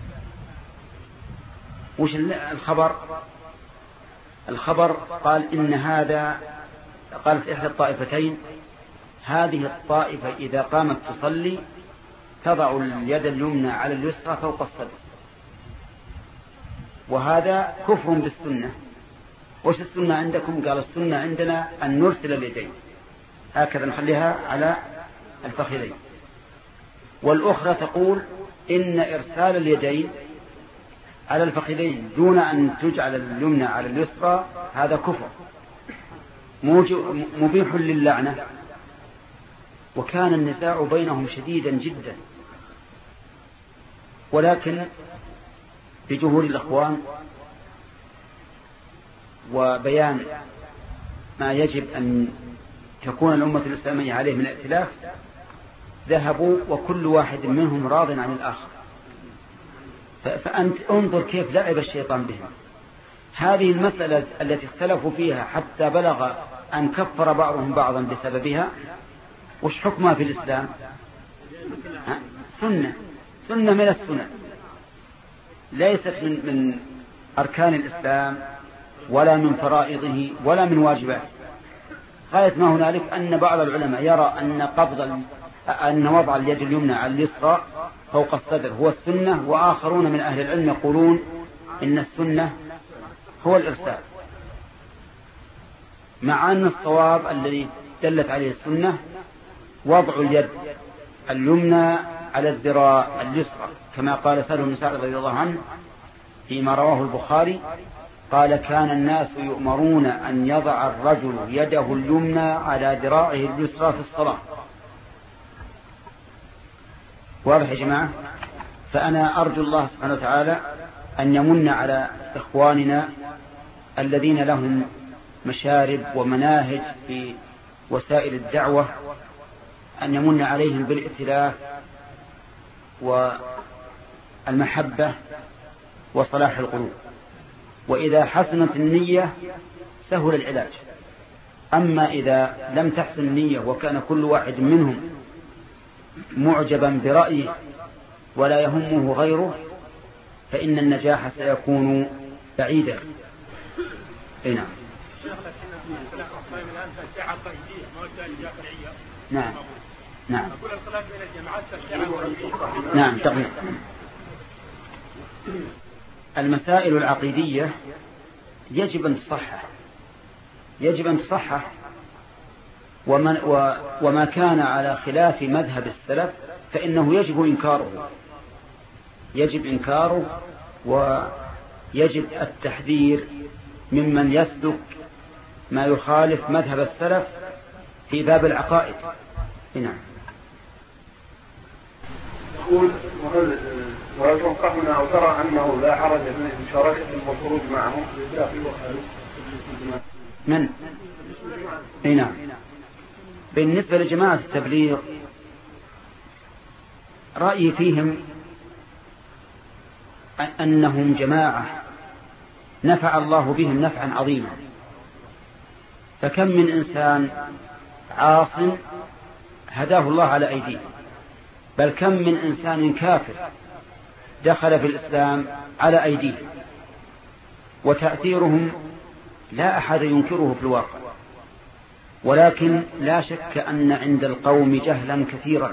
Speaker 1: وش الخبر؟ الخبر قال إن هذا، قالت إحدى الطائفتين هذه الطائفة إذا قامت تصلي تضع اليد اليمنى على اليسرى فوق الصدر، وهذا كفر بالسنة. وش السنة عندكم؟ قال السنة عندنا أن نرسل اليدين هكذا نخليها على الفخذين. والأخرى تقول إن إرسال اليدين على الفخذين دون أن تجعل اليمنى على اليسرى هذا كفر مبيح للعنة. وكان النزاع بينهم شديدا جدا، ولكن بجهود الأخوان وبيان ما يجب أن تكون الأمة الإسلامية عليه من ائتلاف ذهبوا وكل واحد منهم راض عن الآخر. فأنت انظر كيف لعب الشيطان بهم. هذه المسألة التي اختلفوا فيها حتى بلغ أن كفر بعضهم بعضا بسببها، وش حكمها في الإسلام؟ سنة سنة من السنة، ليست من, من أركان الإسلام ولا من فرائضه ولا من واجباته. غاية ما هنالك أن بعض العلماء يرى أن قبض أن وضع اليد اليمنى على اليسرى فوق الصدر هو السنة، وآخرون من أهل العلم يقولون إن السنة هو الإرسال، مع أن الصواب الذي دلت عليه السنة وضع اليد اليمنى على الذراع اليسرى، كما قال سهل بن سعد رضي الله عنه فيما رواه البخاري قال كان الناس يؤمرون أن يضع الرجل يده اليمنى على ذراعه اليسرى في الصلاة. واضح يا جماعة؟ فأنا أرجو الله سبحانه وتعالى أن يمن على إخواننا الذين لهم مشارب ومناهج في وسائل الدعوة أن يمن عليهم بالائتلاف والمحبة وصلاح القلوب. وإذا حسنت النية سهل العلاج، أما إذا لم تحسن النية وكان كل واحد منهم معجبا برأيه ولا يهمه غيره فإن النجاح سيكون بعيدا. نعم نعم نعم نعم تقريبا. المسائل العقيدية يجب أن تصحح يجب أن تصحح ومن وما كان على خلاف مذهب السلف فإنه يجب إنكاره يجب إنكاره ويجب التحذير ممن يسلك ما يخالف مذهب السلف في باب العقائد. نعم.
Speaker 3: يقول وهل تنصحنا أو ترى أنه لا حرج في المشاركة والخروج معهم للداخل والخارج
Speaker 1: من؟ نعم. بالنسبة لجماعة التبليغ رأيي فيهم أنهم جماعة نفع الله بهم نفعا عظيما، فكم من إنسان عاص هداه الله على أيديه، بل كم من إنسان كافر دخل في الإسلام على أيديه، وتأثيرهم لا أحد ينكره في الواقع. ولكن لا شك أن عند القوم جهلا كثيرا،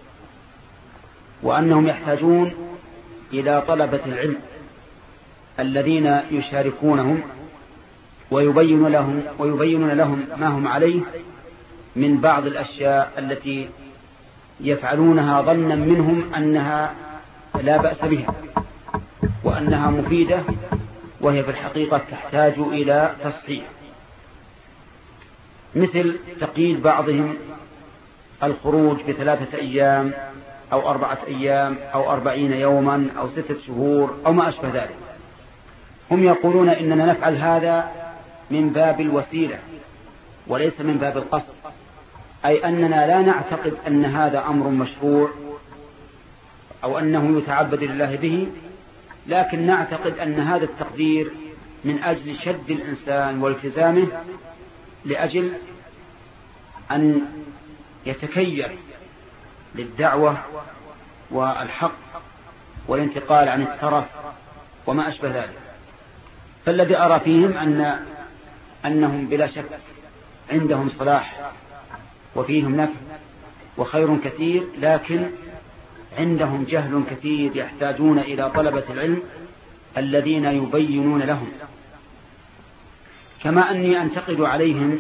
Speaker 1: وأنهم يحتاجون إلى طلبة العلم الذين يشاركونهم ويبين لهم ويبينون لهم ما هم عليه من بعض الأشياء التي يفعلونها ظنا منهم أنها لا بأس بها وأنها مفيدة، وهي في الحقيقة تحتاج إلى تصحيح، مثل تقييد بعضهم الخروج بثلاثة أيام أو أربعة أيام أو أربعين يوما أو ستة شهور أو ما أشبه ذلك. هم يقولون إننا نفعل هذا من باب الوسيلة وليس من باب القصد، أي أننا لا نعتقد أن هذا أمر مشروع أو أنه يتعبد لله به، لكن نعتقد أن هذا التقدير من أجل شد الإنسان والتزامه، لأجل أن يتكيف للدعوة والحق والانتقال عن الترف وما أشبه ذلك. فالذي أرى فيهم أن أنهم بلا شك عندهم صلاح وفيهم نفع وخير كثير، لكن عندهم جهل كثير يحتاجون إلى طلبة العلم الذين يبينون لهم. كما أني أنتقد عليهم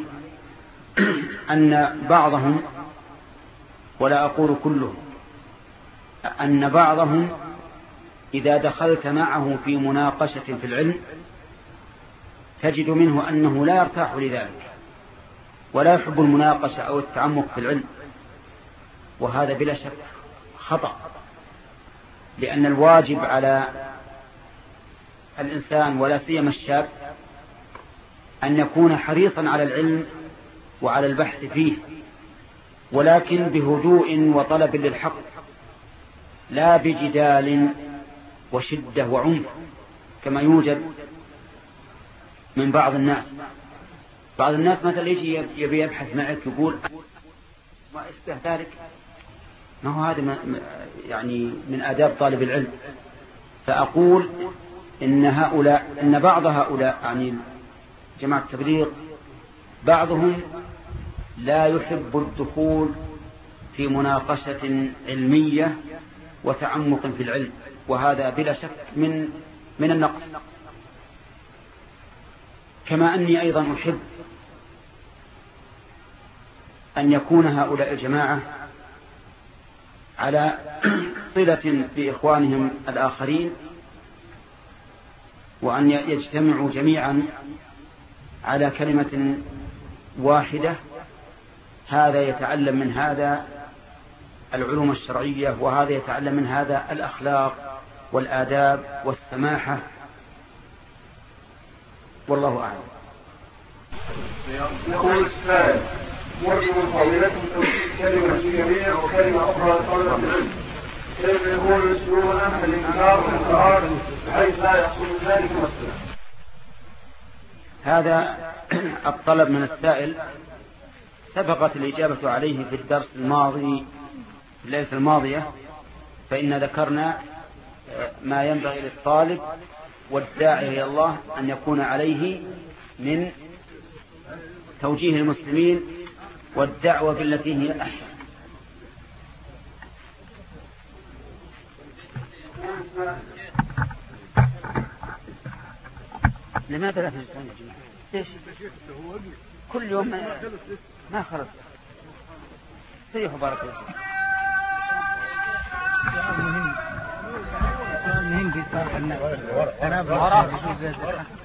Speaker 1: أن بعضهم، ولا أقول كلهم، أن بعضهم إذا دخلت معه في مناقشة في العلم تجد منه أنه لا يرتاح لذلك ولا يحب المناقشة أو التعمق في العلم، وهذا بلا شك خطأ، لأن الواجب على الإنسان ولا سيما الشاب أن يكون حريصا على العلم وعلى البحث فيه، ولكن بهدوء وطلب للحق، لا بجدال وشدة وعنف كما يوجد من بعض الناس. بعض الناس مثلا يجي يبي يبحث معك يقول ما يشبه ذلك، ما هو هذا يعني من آداب طالب العلم. فأقول إن هؤلاء إن بعض هؤلاء يعني جماعة التبليغ بعضهم لا يحب الدخول في مناقشة علمية وتعمق في العلم، وهذا بلا شك من من النقص. كما أني أيضا أحب أن يكون هؤلاء الجماعة على صلة بإخوانهم الآخرين، وأن يجتمعوا جميعا على كلمة واحدة، هذا يتعلم من هذا العلوم الشرعية، وهذا يتعلم من هذا الأخلاق والآداب والسماحة، والله أعلم.
Speaker 2: يقول السائل: مرجو فضيلتكم توجيه كلمة جميع وكلمة أخرى لطلبة العلم، كيف يكون أسلوبنا في الإنكار والإقرار بحيث لا يحصل ذلك مثلا؟
Speaker 1: هذا الطلب من السائل سبقت الإجابة عليه في الدرس الماضي في الليلة الماضية، فإن ذكرنا ما ينبغي للطالب والداعي إلى الله أن يكون عليه من توجيه المسلمين والدعوة بالتي هي أحسن. لماذا لا تجلسون يا جماعة؟ ليش؟ كل يوم ما خلص. سيحوا بارك الله.
Speaker 4: سؤال مهم. سؤال مهم في صالح الناس.